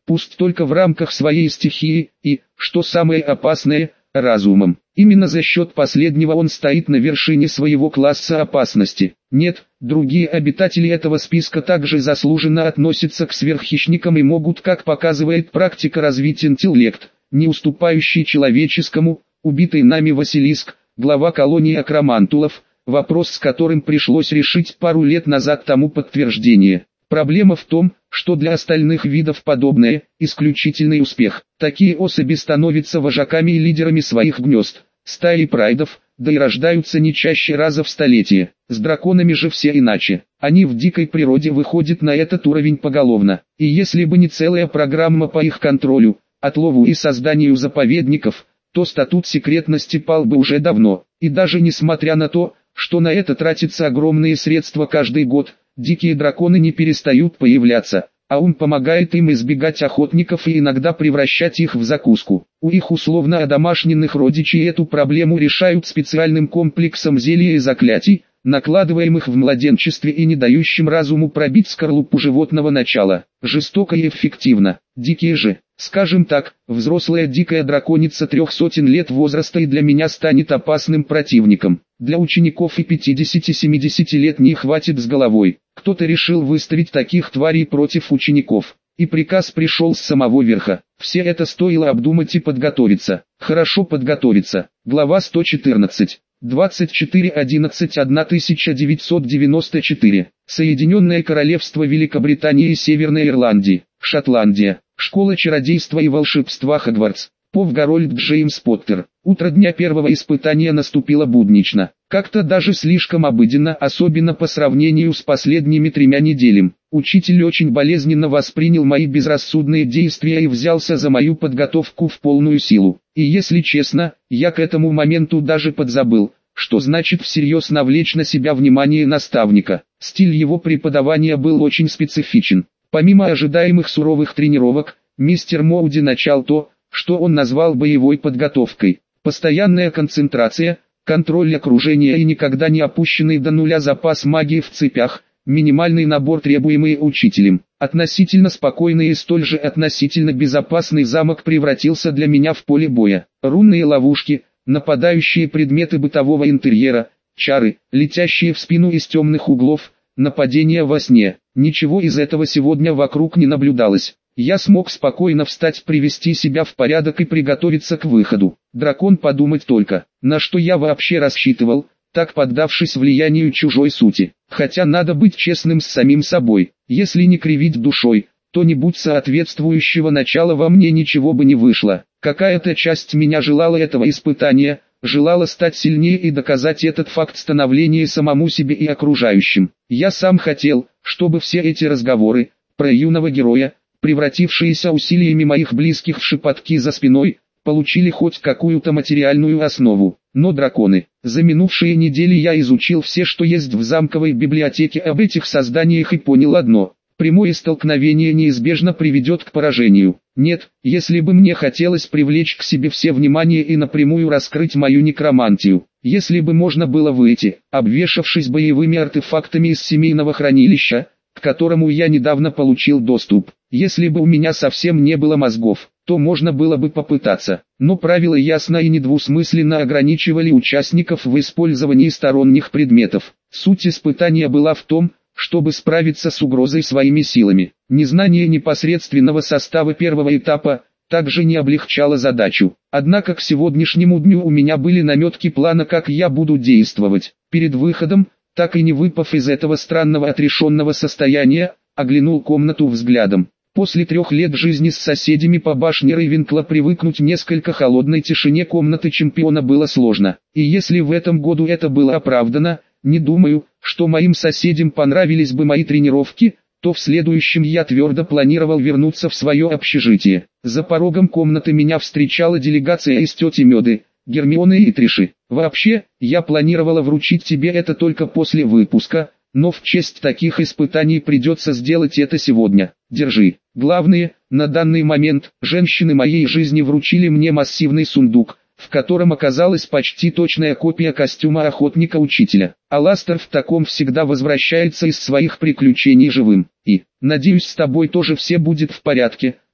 пусть только в рамках своей стихии, и, что самое опасное, разумом. Именно за счет последнего он стоит на вершине своего класса опасности. Нет, другие обитатели этого списка также заслуженно относятся к сверххищникам и могут, как показывает практика, развить интеллект, не уступающий человеческому. Убитый нами Василиск, глава колонии акромантулов, вопрос с которым пришлось решить пару лет назад, тому подтверждение. Проблема в том, что для остальных видов подобное – исключительный успех. Такие особи становятся вожаками и лидерами своих гнезд, стаи прайдов, да и рождаются не чаще раза в столетие. С драконами же все иначе. Они в дикой природе выходят на этот уровень поголовно. И если бы не целая программа по их контролю, отлову и созданию заповедников, то статут секретности пал бы уже давно. И даже несмотря на то, что на это тратятся огромные средства каждый год, дикие драконы не перестают появляться, а ум помогает им избегать охотников и иногда превращать их в закуску. У их условно одомашненных родичей эту проблему решают специальным комплексом зелий и заклятий, накладываемых в младенчестве и не дающим разуму пробить скорлупу животного начала. Жестоко и эффективно. Дикие же, скажем так, взрослая дикая драконица трех сотен лет возраста и для меня станет опасным противником. Для учеников и пятидесяти-семидесяти лет не хватит с головой. Кто-то решил выставить таких тварей против учеников. И приказ пришел с самого верха. Все это стоило обдумать и подготовиться. Хорошо подготовиться. Глава сто четырнадцать. двадцать четыре одиннадцать тысяча девятьсот девяносто четыре. Соединенное Королевство Великобритании и Северной Ирландии. Шотландия. Школа чародейства и волшебства Хогвартс. Пов Гарольд Джеймс Поттер. Утро дня первого испытания наступило буднично. Как-то даже слишком обыденно, особенно по сравнению с последними тремя неделями. Учитель очень болезненно воспринял мои безрассудные действия и взялся за мою подготовку в полную силу. И если честно, я к этому моменту даже подзабыл, что значит всерьез навлечь на себя внимание наставника. Стиль его преподавания был очень специфичен. Помимо ожидаемых суровых тренировок, мистер Моуди начал то, что он назвал боевой подготовкой. Постоянная концентрация, контроль окружения и никогда не опущенный до нуля запас магии в цепях, минимальный набор, требуемый учителем. Относительно спокойный и столь же относительно безопасный замок превратился для меня в поле боя. Рунные ловушки, нападающие предметы бытового интерьера, чары, летящие в спину из темных углов, нападения во сне. Ничего из этого сегодня вокруг не наблюдалось. Я смог спокойно встать, привести себя в порядок и приготовиться к выходу. Дракон, подумать только, на что я вообще рассчитывал, так поддавшись влиянию чужой сути. Хотя надо быть честным с самим собой. Если не кривить душой, то не будь соответствующего начала во мне ничего бы не вышло. Какая-то часть меня желала этого испытания, желала стать сильнее и доказать этот факт становления самому себе и окружающим. Я сам хотел, чтобы все эти разговоры про юного героя, превратившиеся усилиями моих близких в шепотки за спиной, получили хоть какую-то материальную основу. Но драконы. За минувшие недели я изучил все, что есть в замковой библиотеке об этих созданиях, и понял одно: прямое столкновение неизбежно приведет к поражению. Нет, если бы мне хотелось привлечь к себе все внимание и напрямую раскрыть мою некромантию, если бы можно было выйти, обвешавшись боевыми артефактами из семейного хранилища, к которому я недавно получил доступ, если бы у меня совсем не было мозгов, то можно было бы попытаться. Но правила ясно и недвусмысленно ограничивали участников в использовании сторонних предметов. Суть испытания была в том, чтобы справиться с угрозой своими силами. Незнание непосредственного состава первого этапа также не облегчало задачу. Однако к сегодняшнему дню у меня были наметки плана, как я буду действовать. Перед выходом, так и не выпав из этого странного отрешенного состояния, оглянул комнату взглядом. После трех лет жизни с соседями по башне Рейвенкла привыкнуть несколько холодной тишине комнаты чемпиона было сложно. И если в этом году это было оправдано, не думаю, что моим соседям понравились бы мои тренировки, то в следующем я твердо планировал вернуться в свое общежитие. За порогом комнаты меня встречала делегация из тети Меды, Гермионы и Триши. Вообще, я планировала вручить тебе это только после выпуска, но в честь таких испытаний придется сделать это сегодня. Держи. Главное, на данный момент, женщины моей жизни вручили мне массивный сундук, в котором оказалась почти точная копия костюма охотника-учителя. Аластер в таком всегда возвращается из своих приключений живым. И, надеюсь, с тобой тоже все будет в порядке,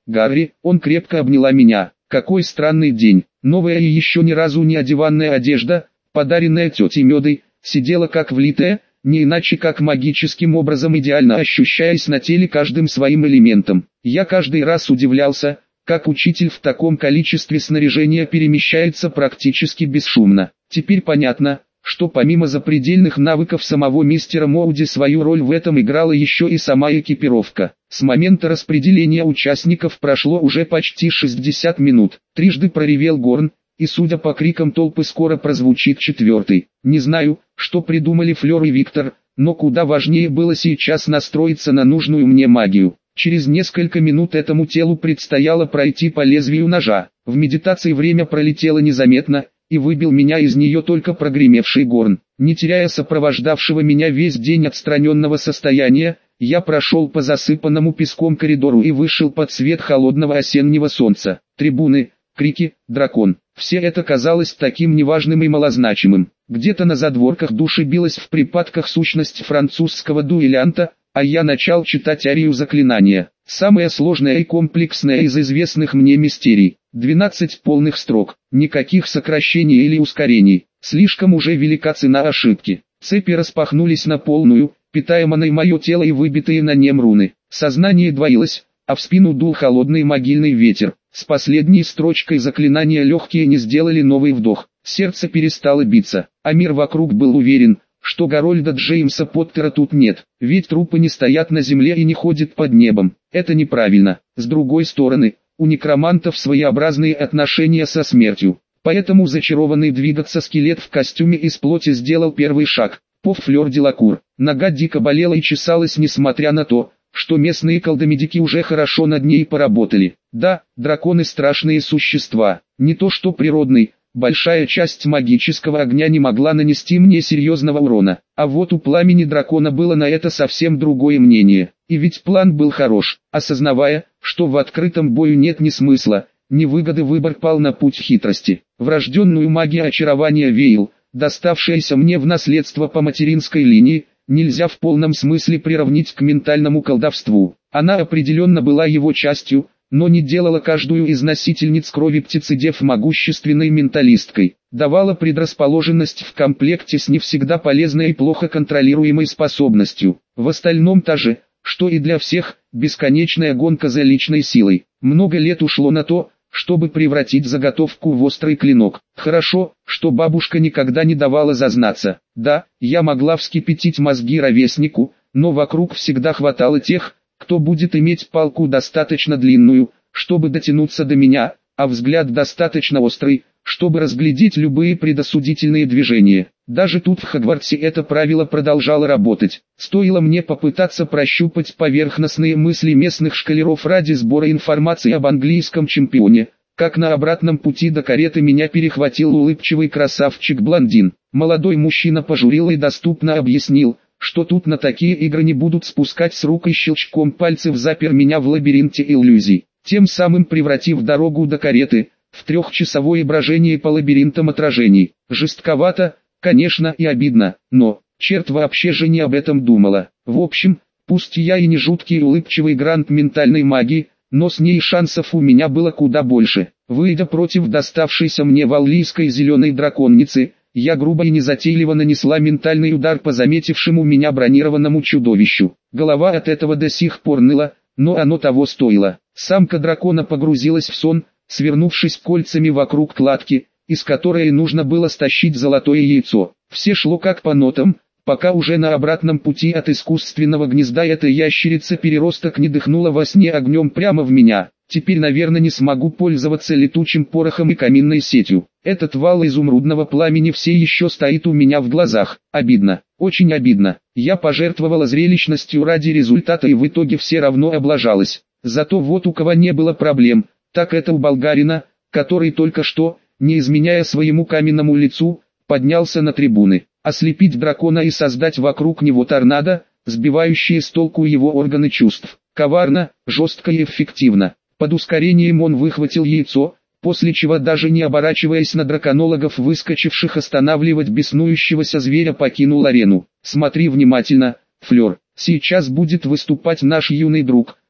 Гарри, он крепко обняла меня. Какой странный день. Новая и еще ни разу не одеванная одежда, подаренная тетей Медой, сидела как влитая, не иначе как магическим образом идеально ощущаясь на теле каждым своим элементом. Я каждый раз удивлялся, как учитель в таком количестве снаряжения перемещается практически бесшумно. Теперь понятно, что помимо запредельных навыков самого мистера Моуди свою роль в этом играла еще и сама экипировка. С момента распределения участников прошло уже почти шестьдесят минут. Трижды проревел горн, и судя по крикам толпы скоро прозвучит четвертый. Не знаю, что придумали Флёр и Виктор, но куда важнее было сейчас настроиться на нужную мне магию. Через несколько минут этому телу предстояло пройти по лезвию ножа. В медитации время пролетело незаметно, и выбил меня из нее только прогремевший горн. Не теряя сопровождавшего меня весь день отстраненного состояния, я прошел по засыпанному песком коридору и вышел под свет холодного осеннего солнца. Трибуны, крики, дракон. Все это казалось таким неважным и малозначимым. Где-то на задворках души билась в припадках сущность французского дуэлянта, а я начал читать арию заклинания. Самое сложное и комплексное из известных мне мистерий. двенадцать полных строк, никаких сокращений или ускорений. Слишком уже велика цена ошибки. Цепи распахнулись на полную, питая маной мое тело и выбитые на нем руны. Сознание двоилось, а в спину дул холодный могильный ветер. С последней строчкой заклинания легкие не сделали новый вдох. Сердце перестало биться, а мир вокруг был уверен, что Гарольда Джеймса Поттера тут нет, ведь трупы не стоят на земле и не ходят под небом. Это неправильно. С другой стороны, у некромантов своеобразные отношения со смертью. Поэтому зачарованный двигаться скелет в костюме из плоти сделал первый шаг. Пов Флёр Делакур. Нога дико болела и чесалась, несмотря на то, что местные колдомедики уже хорошо над ней поработали. Да, драконы страшные существа, не то что природный. Большая часть магического огня не могла нанести мне серьезного урона, а вот у пламени дракона было на это совсем другое мнение. И ведь план был хорош. Осознавая, что в открытом бою нет ни смысла, ни выгоды, выбор пал на путь хитрости. Врожденную магию очарования Вейл, доставшаяся мне в наследство по материнской линии, нельзя в полном смысле приравнять к ментальному колдовству. Она определенно была его частью, но не делала каждую из носительниц крови птицедев могущественной менталисткой, давала предрасположенность в комплекте с не всегда полезной и плохо контролируемой способностью. В остальном та же, что и для всех, бесконечная гонка за личной силой. Много лет ушло на то, чтобы превратить заготовку в острый клинок. Хорошо, что бабушка никогда не давала зазнаться. Да, я могла вскипятить мозги ровеснику, но вокруг всегда хватало тех, кто будет иметь палку достаточно длинную, чтобы дотянуться до меня, а взгляд достаточно острый, чтобы разглядеть любые предосудительные движения. Даже тут в Хогвартсе это правило продолжало работать. Стоило мне попытаться прощупать поверхностные мысли местных школяров ради сбора информации об английском чемпионе, как на обратном пути до кареты меня перехватил улыбчивый красавчик-блондин. Молодой мужчина пожурил и доступно объяснил, что тут на такие игры не будут спускать с рук, и щелчком пальцев запер меня в лабиринте иллюзий, тем самым превратив дорогу до кареты в трехчасовое брожение по лабиринтам отражений. Жестковато, конечно, и обидно, но, черт, вообще же не об этом думала. В общем, пусть я и не жуткий улыбчивый грант ментальной магии, но с ней шансов у меня было куда больше. Выйдя против доставшейся мне валлийской зеленой драконницы, я грубо и незатейливо нанесла ментальный удар по заметившему меня бронированному чудовищу. Голова от этого до сих пор ныла, но оно того стоило. Самка дракона погрузилась в сон, свернувшись кольцами вокруг кладки, из которой нужно было стащить золотое яйцо. Все шло как по нотам, пока уже на обратном пути от искусственного гнезда эта ящерица-переросток не дыхнула во сне огнем прямо в меня. Теперь, наверное, не смогу пользоваться летучим порохом и каминной сетью. Этот вал изумрудного пламени все еще стоит у меня в глазах. Обидно, очень обидно. Я пожертвовала зрелищностью ради результата и в итоге все равно облажалась. Зато вот у кого не было проблем, так это у болгарина, который только что, не изменяя своему каменному лицу, поднялся на трибуны. Ослепить дракона и создать вокруг него торнадо, сбивающие с толку его органы чувств. Коварно, жестко и эффективно. Под ускорением он выхватил яйцо, после чего, даже не оборачиваясь на драконологов, выскочивших останавливать беснующегося зверя, покинул арену. Смотри внимательно, Флёр, сейчас будет выступать наш юный друг,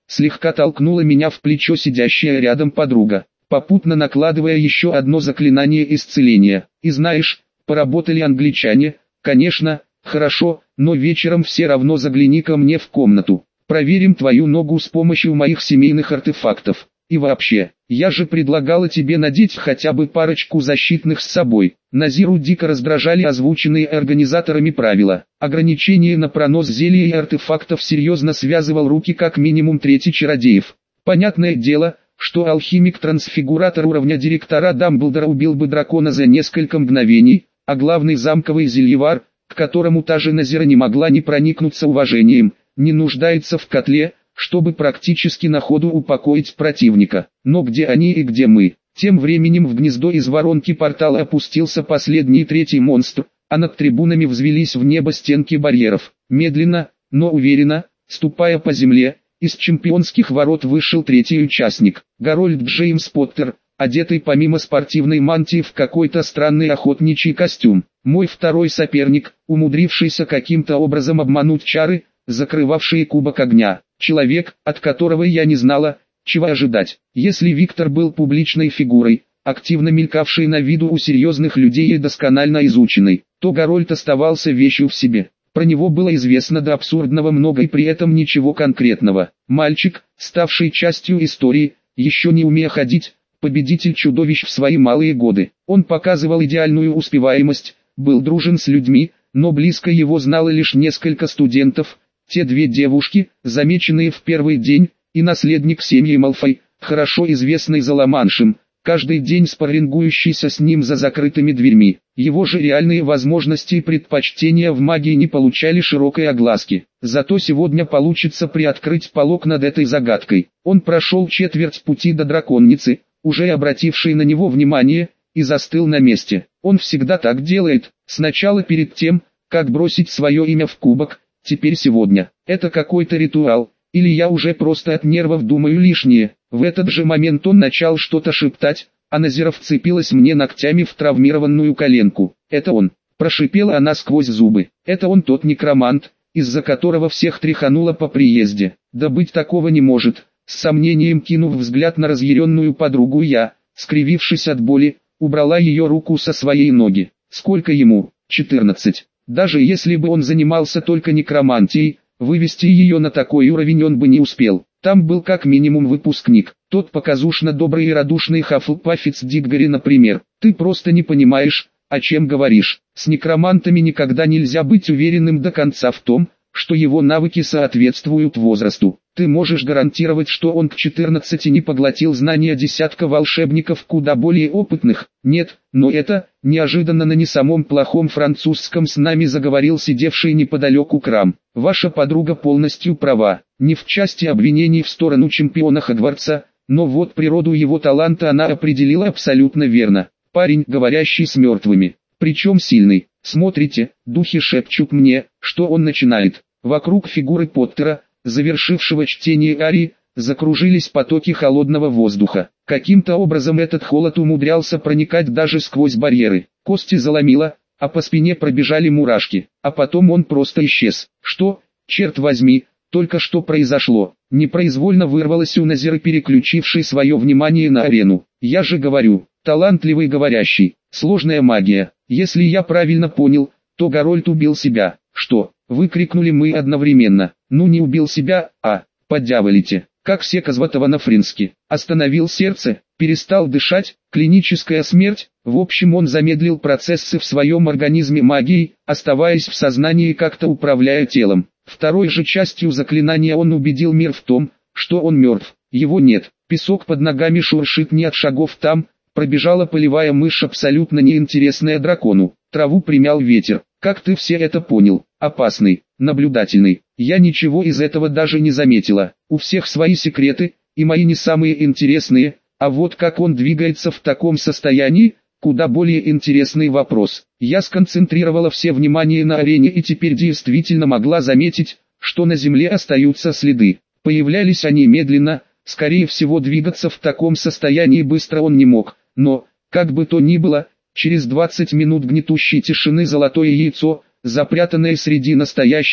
слегка толкнула меня в плечо сидящая рядом подруга, попутно накладывая еще одно заклинание исцеления. И знаешь, поработали англичане, конечно, хорошо, но вечером все равно загляни ко мне в комнату. Проверим твою ногу с помощью моих семейных артефактов. И вообще, я же предлагала тебе надеть хотя бы парочку защитных с собой. Назиру дико раздражали озвученные организаторами правила. Ограничение на пронос зелья и артефактов серьезно связывал руки как минимум трети чародеев. Понятное дело, что алхимик-трансфигуратор уровня директора Дамблдора убил бы дракона за несколько мгновений, а главный замковый зельевар, к которому та же Назира не могла не проникнуться уважением, не нуждается в котле, чтобы практически на ходу упокоить противника. Но где они и где мы? Тем временем в гнездо из воронки портала опустился последний третий монстр, а над трибунами взвелись в небо стенки барьеров. Медленно, но уверенно, ступая по земле, из чемпионских ворот вышел третий участник, Гарольд Джеймс Поттер, одетый помимо спортивной мантии в какой-то странный охотничий костюм. Мой второй соперник, умудрившийся каким-то образом обмануть чары, закрывавшие кубок огня. Человек, от которого я не знала, чего ожидать. Если Виктор был публичной фигурой, активно мелькавшей на виду у серьезных людей и досконально изученной, то Гарольд оставался вещью в себе. Про него было известно до абсурдного много и при этом ничего конкретного. Мальчик, ставший частью истории, еще не умея ходить, победитель чудовищ в свои малые годы. Он показывал идеальную успеваемость, был дружен с людьми, но близко его знало лишь несколько студентов. Те две девушки, замеченные в первый день, и наследник семьи Малфой, хорошо известный за Ла-Маншем, каждый день спаррингующийся с ним за закрытыми дверьми. Его же реальные возможности и предпочтения в магии не получали широкой огласки. Зато сегодня получится приоткрыть полог над этой загадкой. Он прошел четверть пути до драконницы, уже обратившей на него внимание, и застыл на месте. Он всегда так делает, сначала перед тем, как бросить свое имя в кубок, теперь сегодня. Это какой-то ритуал, или я уже просто от нервов думаю лишнее. В этот же момент он начал что-то шептать, а Назира вцепилась мне ногтями в травмированную коленку. «Это он!» – прошипела она сквозь зубы. «Это он тот некромант, из-за которого всех тряхануло по приезде. Да быть такого не может!» С сомнением кинув взгляд на разъяренную подругу, я, скривившись от боли, убрала ее руку со своей ноги. Сколько ему? четырнадцать. Даже если бы он занимался только некромантией, вывести ее на такой уровень он бы не успел. Там был как минимум выпускник, тот показушно добрый и радушный Хаффлпафец Диггори, например. Ты просто не понимаешь, о чем говоришь. С некромантами никогда нельзя быть уверенным до конца в том, что его навыки соответствуют возрасту. Ты можешь гарантировать, что он к четырнадцати не поглотил знания десятка волшебников куда более опытных? Нет, но это, неожиданно на не самом плохом французском с нами заговорил сидевший неподалеку Крам. Ваша подруга полностью права, не в части обвинений в сторону чемпиона Хогвартса, но вот природу его таланта она определила абсолютно верно. Парень, говорящий с мертвыми, причем сильный. Смотрите, духи шепчут мне, что он начинает. Вокруг фигуры Поттера, завершившего чтение арии, закружились потоки холодного воздуха. Каким-то образом этот холод умудрялся проникать даже сквозь барьеры. Кости заломило, а по спине пробежали мурашки. А потом он просто исчез. Что, черт возьми, только что произошло? Непроизвольно вырвалось у Назиры, переключившей свое внимание на арену. Я же говорю, талантливый говорящий, сложная магия. Если я правильно понял, то Гарольд убил себя. Что? Выкрикнули мы одновременно. Ну не убил себя, а, подьяволите, как Секозватова на фринске. Остановил сердце, перестал дышать, клиническая смерть. В общем, он замедлил процессы в своем организме магией, оставаясь в сознании, как-то управляя телом. Второй же частью заклинания он убедил мир в том, что он мертв. Его нет. Песок под ногами шуршит не от шагов, там пробежала полевая мышь, абсолютно неинтересная дракону. Траву примял ветер. Как ты все это понял? Опасный, наблюдательный. Я ничего из этого даже не заметила. У всех свои секреты, и мои не самые интересные. А вот как он двигается в таком состоянии, куда более интересный вопрос. Я сконцентрировала все внимание на арене и теперь действительно могла заметить, что на земле остаются следы. Появлялись они медленно, скорее всего двигаться в таком состоянии быстро он не мог. Но, как бы то ни было, через двадцать минут гнетущей тишины золотое яйцо, запрятанное среди настоящих,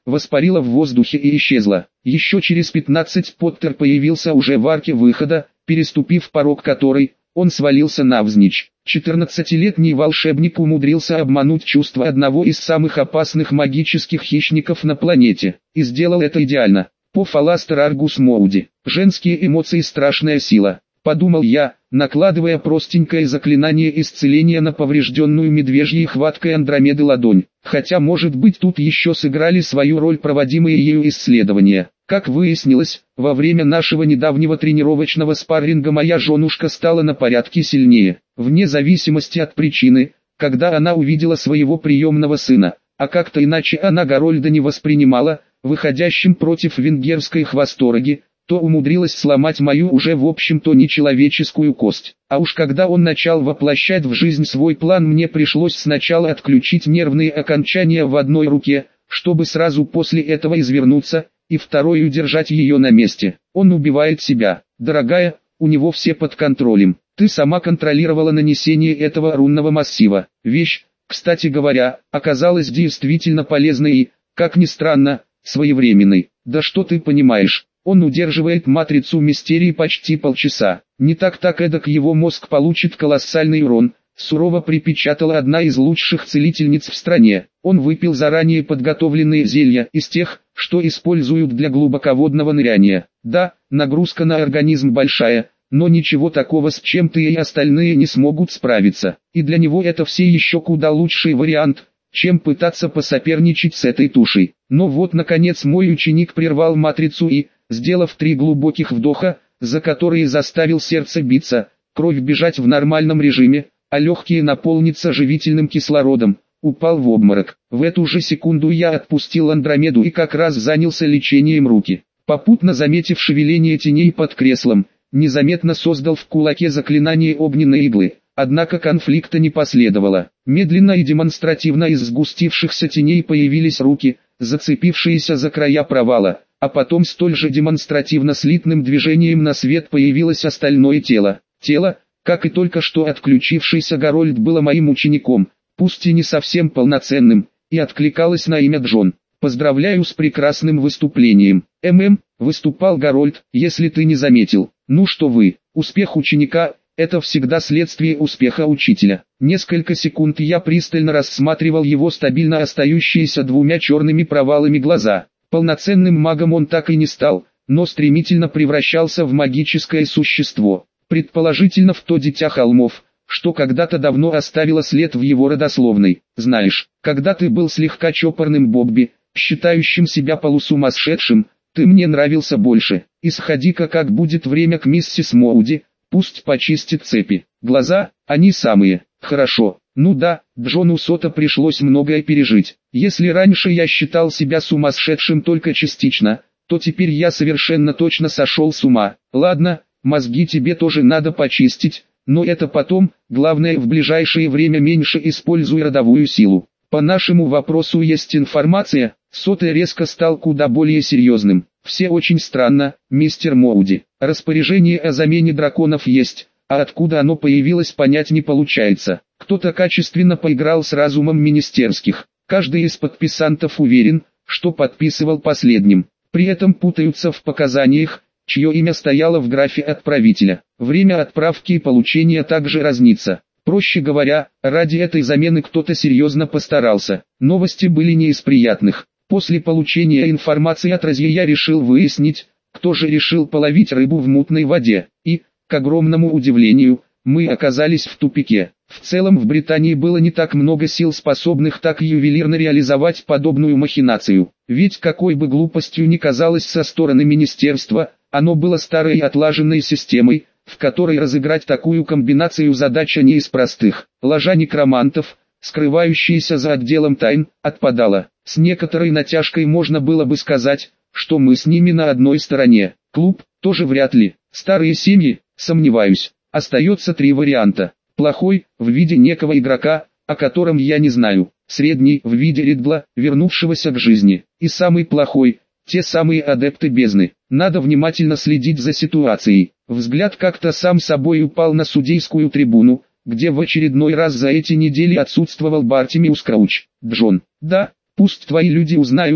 воспарила в воздухе и исчезла. Еще через пятнадцать Поттер появился уже в арке выхода, переступив порог которой, он свалился навзничь. четырнадцатилетний волшебник умудрился обмануть чувства одного из самых опасных магических хищников на планете. И сделал это идеально. По Фаластер Аргус Моуди. Женские эмоции — страшная сила. Подумал я, накладывая простенькое заклинание исцеления на поврежденную медвежьей хваткой Андромеды ладонь. Хотя, может быть, тут еще сыграли свою роль проводимые ею исследования. Как выяснилось, во время нашего недавнего тренировочного спарринга моя женушка стала на порядке сильнее, вне зависимости от причины, когда она увидела своего приемного сына, а как-то иначе она Гарольда не воспринимала, выходящим против венгерской хвостороги, то умудрилась сломать мою уже в общем-то нечеловеческую кость. А уж когда он начал воплощать в жизнь свой план, мне пришлось сначала отключить нервные окончания в одной руке, чтобы сразу после этого извернуться, и второй удержать ее на месте. Он убивает себя. Дорогая, у него все под контролем. Ты сама контролировала нанесение этого рунного массива. Вещь, кстати говоря, оказалась действительно полезной и, как ни странно, своевременной. Да что ты понимаешь? Он удерживает матрицу мистерии почти полчаса. Не так-так эдак его мозг получит колоссальный урон, сурово припечатала одна из лучших целительниц в стране. Он выпил заранее подготовленные зелья из тех, что используют для глубоководного ныряния. Да, нагрузка на организм большая, но ничего такого, с чем ты и остальные не смогут справиться. И для него это все еще куда лучший вариант, чем пытаться посоперничать с этой тушей. Но вот наконец мой ученик прервал матрицу и, сделав три глубоких вдоха, за которые заставил сердце биться, кровь бежать в нормальном режиме, а легкие наполниться живительным кислородом, упал в обморок. В эту же секунду я отпустил Андромеду и как раз занялся лечением руки. Попутно заметив шевеление теней под креслом, незаметно создал в кулаке заклинание огненной иглы. Однако конфликта не последовало. Медленно и демонстративно из сгустившихся теней появились руки, зацепившиеся за края провала, а потом столь же демонстративно слитным движением на свет появилось остальное тело. Тело, как и только что отключившийся Гарольд, было моим учеником, пусть и не совсем полноценным, и откликалось на имя Джон. Поздравляю с прекрасным выступлением. ММ, выступал Гарольд, если ты не заметил. Ну что вы, успех ученика – это всегда следствие успеха учителя. Несколько секунд я пристально рассматривал его стабильно остающиеся двумя черными провалами глаза. Полноценным магом он так и не стал, но стремительно превращался в магическое существо. Предположительно в то дитя холмов, что когда-то давно оставило след в его родословной. Знаешь, когда ты был слегка чопорным Бобби, считающим себя полусумасшедшим, ты мне нравился больше. Исходи-ка, как будет время к миссис Моуди, пусть почистит цепи. Глаза, они самые. Хорошо. Ну да, Джону Сото пришлось многое пережить. Если раньше я считал себя сумасшедшим только частично, то теперь я совершенно точно сошел с ума. Ладно, мозги тебе тоже надо почистить, но это потом, главное в ближайшее время меньше используй родовую силу. По нашему вопросу есть информация. Сото резко стал куда более серьезным. Все очень странно, мистер Моуди. Распоряжение о замене драконов есть, а откуда оно появилось, понять не получается. Кто-то качественно поиграл с разумом министерских. Каждый из подписантов уверен, что подписывал последним. При этом путаются в показаниях, чье имя стояло в графе отправителя. Время отправки и получения также разнится. Проще говоря, ради этой замены кто-то серьезно постарался. Новости были не из приятных. После получения информации от Розье я решил выяснить, кто же решил половить рыбу в мутной воде. И, к огромному удивлению, мы оказались в тупике. В целом в Британии было не так много сил, способных так ювелирно реализовать подобную махинацию. Ведь какой бы глупостью ни казалось со стороны министерства, оно было старой и отлаженной системой, в которой разыграть такую комбинацию задача не из простых. Ложа некромантов, скрывающаяся за отделом тайн, отпадала. С некоторой натяжкой можно было бы сказать, что мы с ними на одной стороне. Клуб, тоже вряд ли. Старые семьи, сомневаюсь. Остается три варианта. Плохой, в виде некого игрока, о котором я не знаю. Средний, в виде Ридла, вернувшегося к жизни. И самый плохой, те самые адепты бездны. Надо внимательно следить за ситуацией. Взгляд как-то сам собой упал на судейскую трибуну, где в очередной раз за эти недели отсутствовал Бартимиус Крауч. Джон, да, пусть твои люди узнают,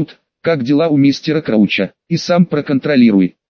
как дела у мистера Крауча, и сам проконтролируй.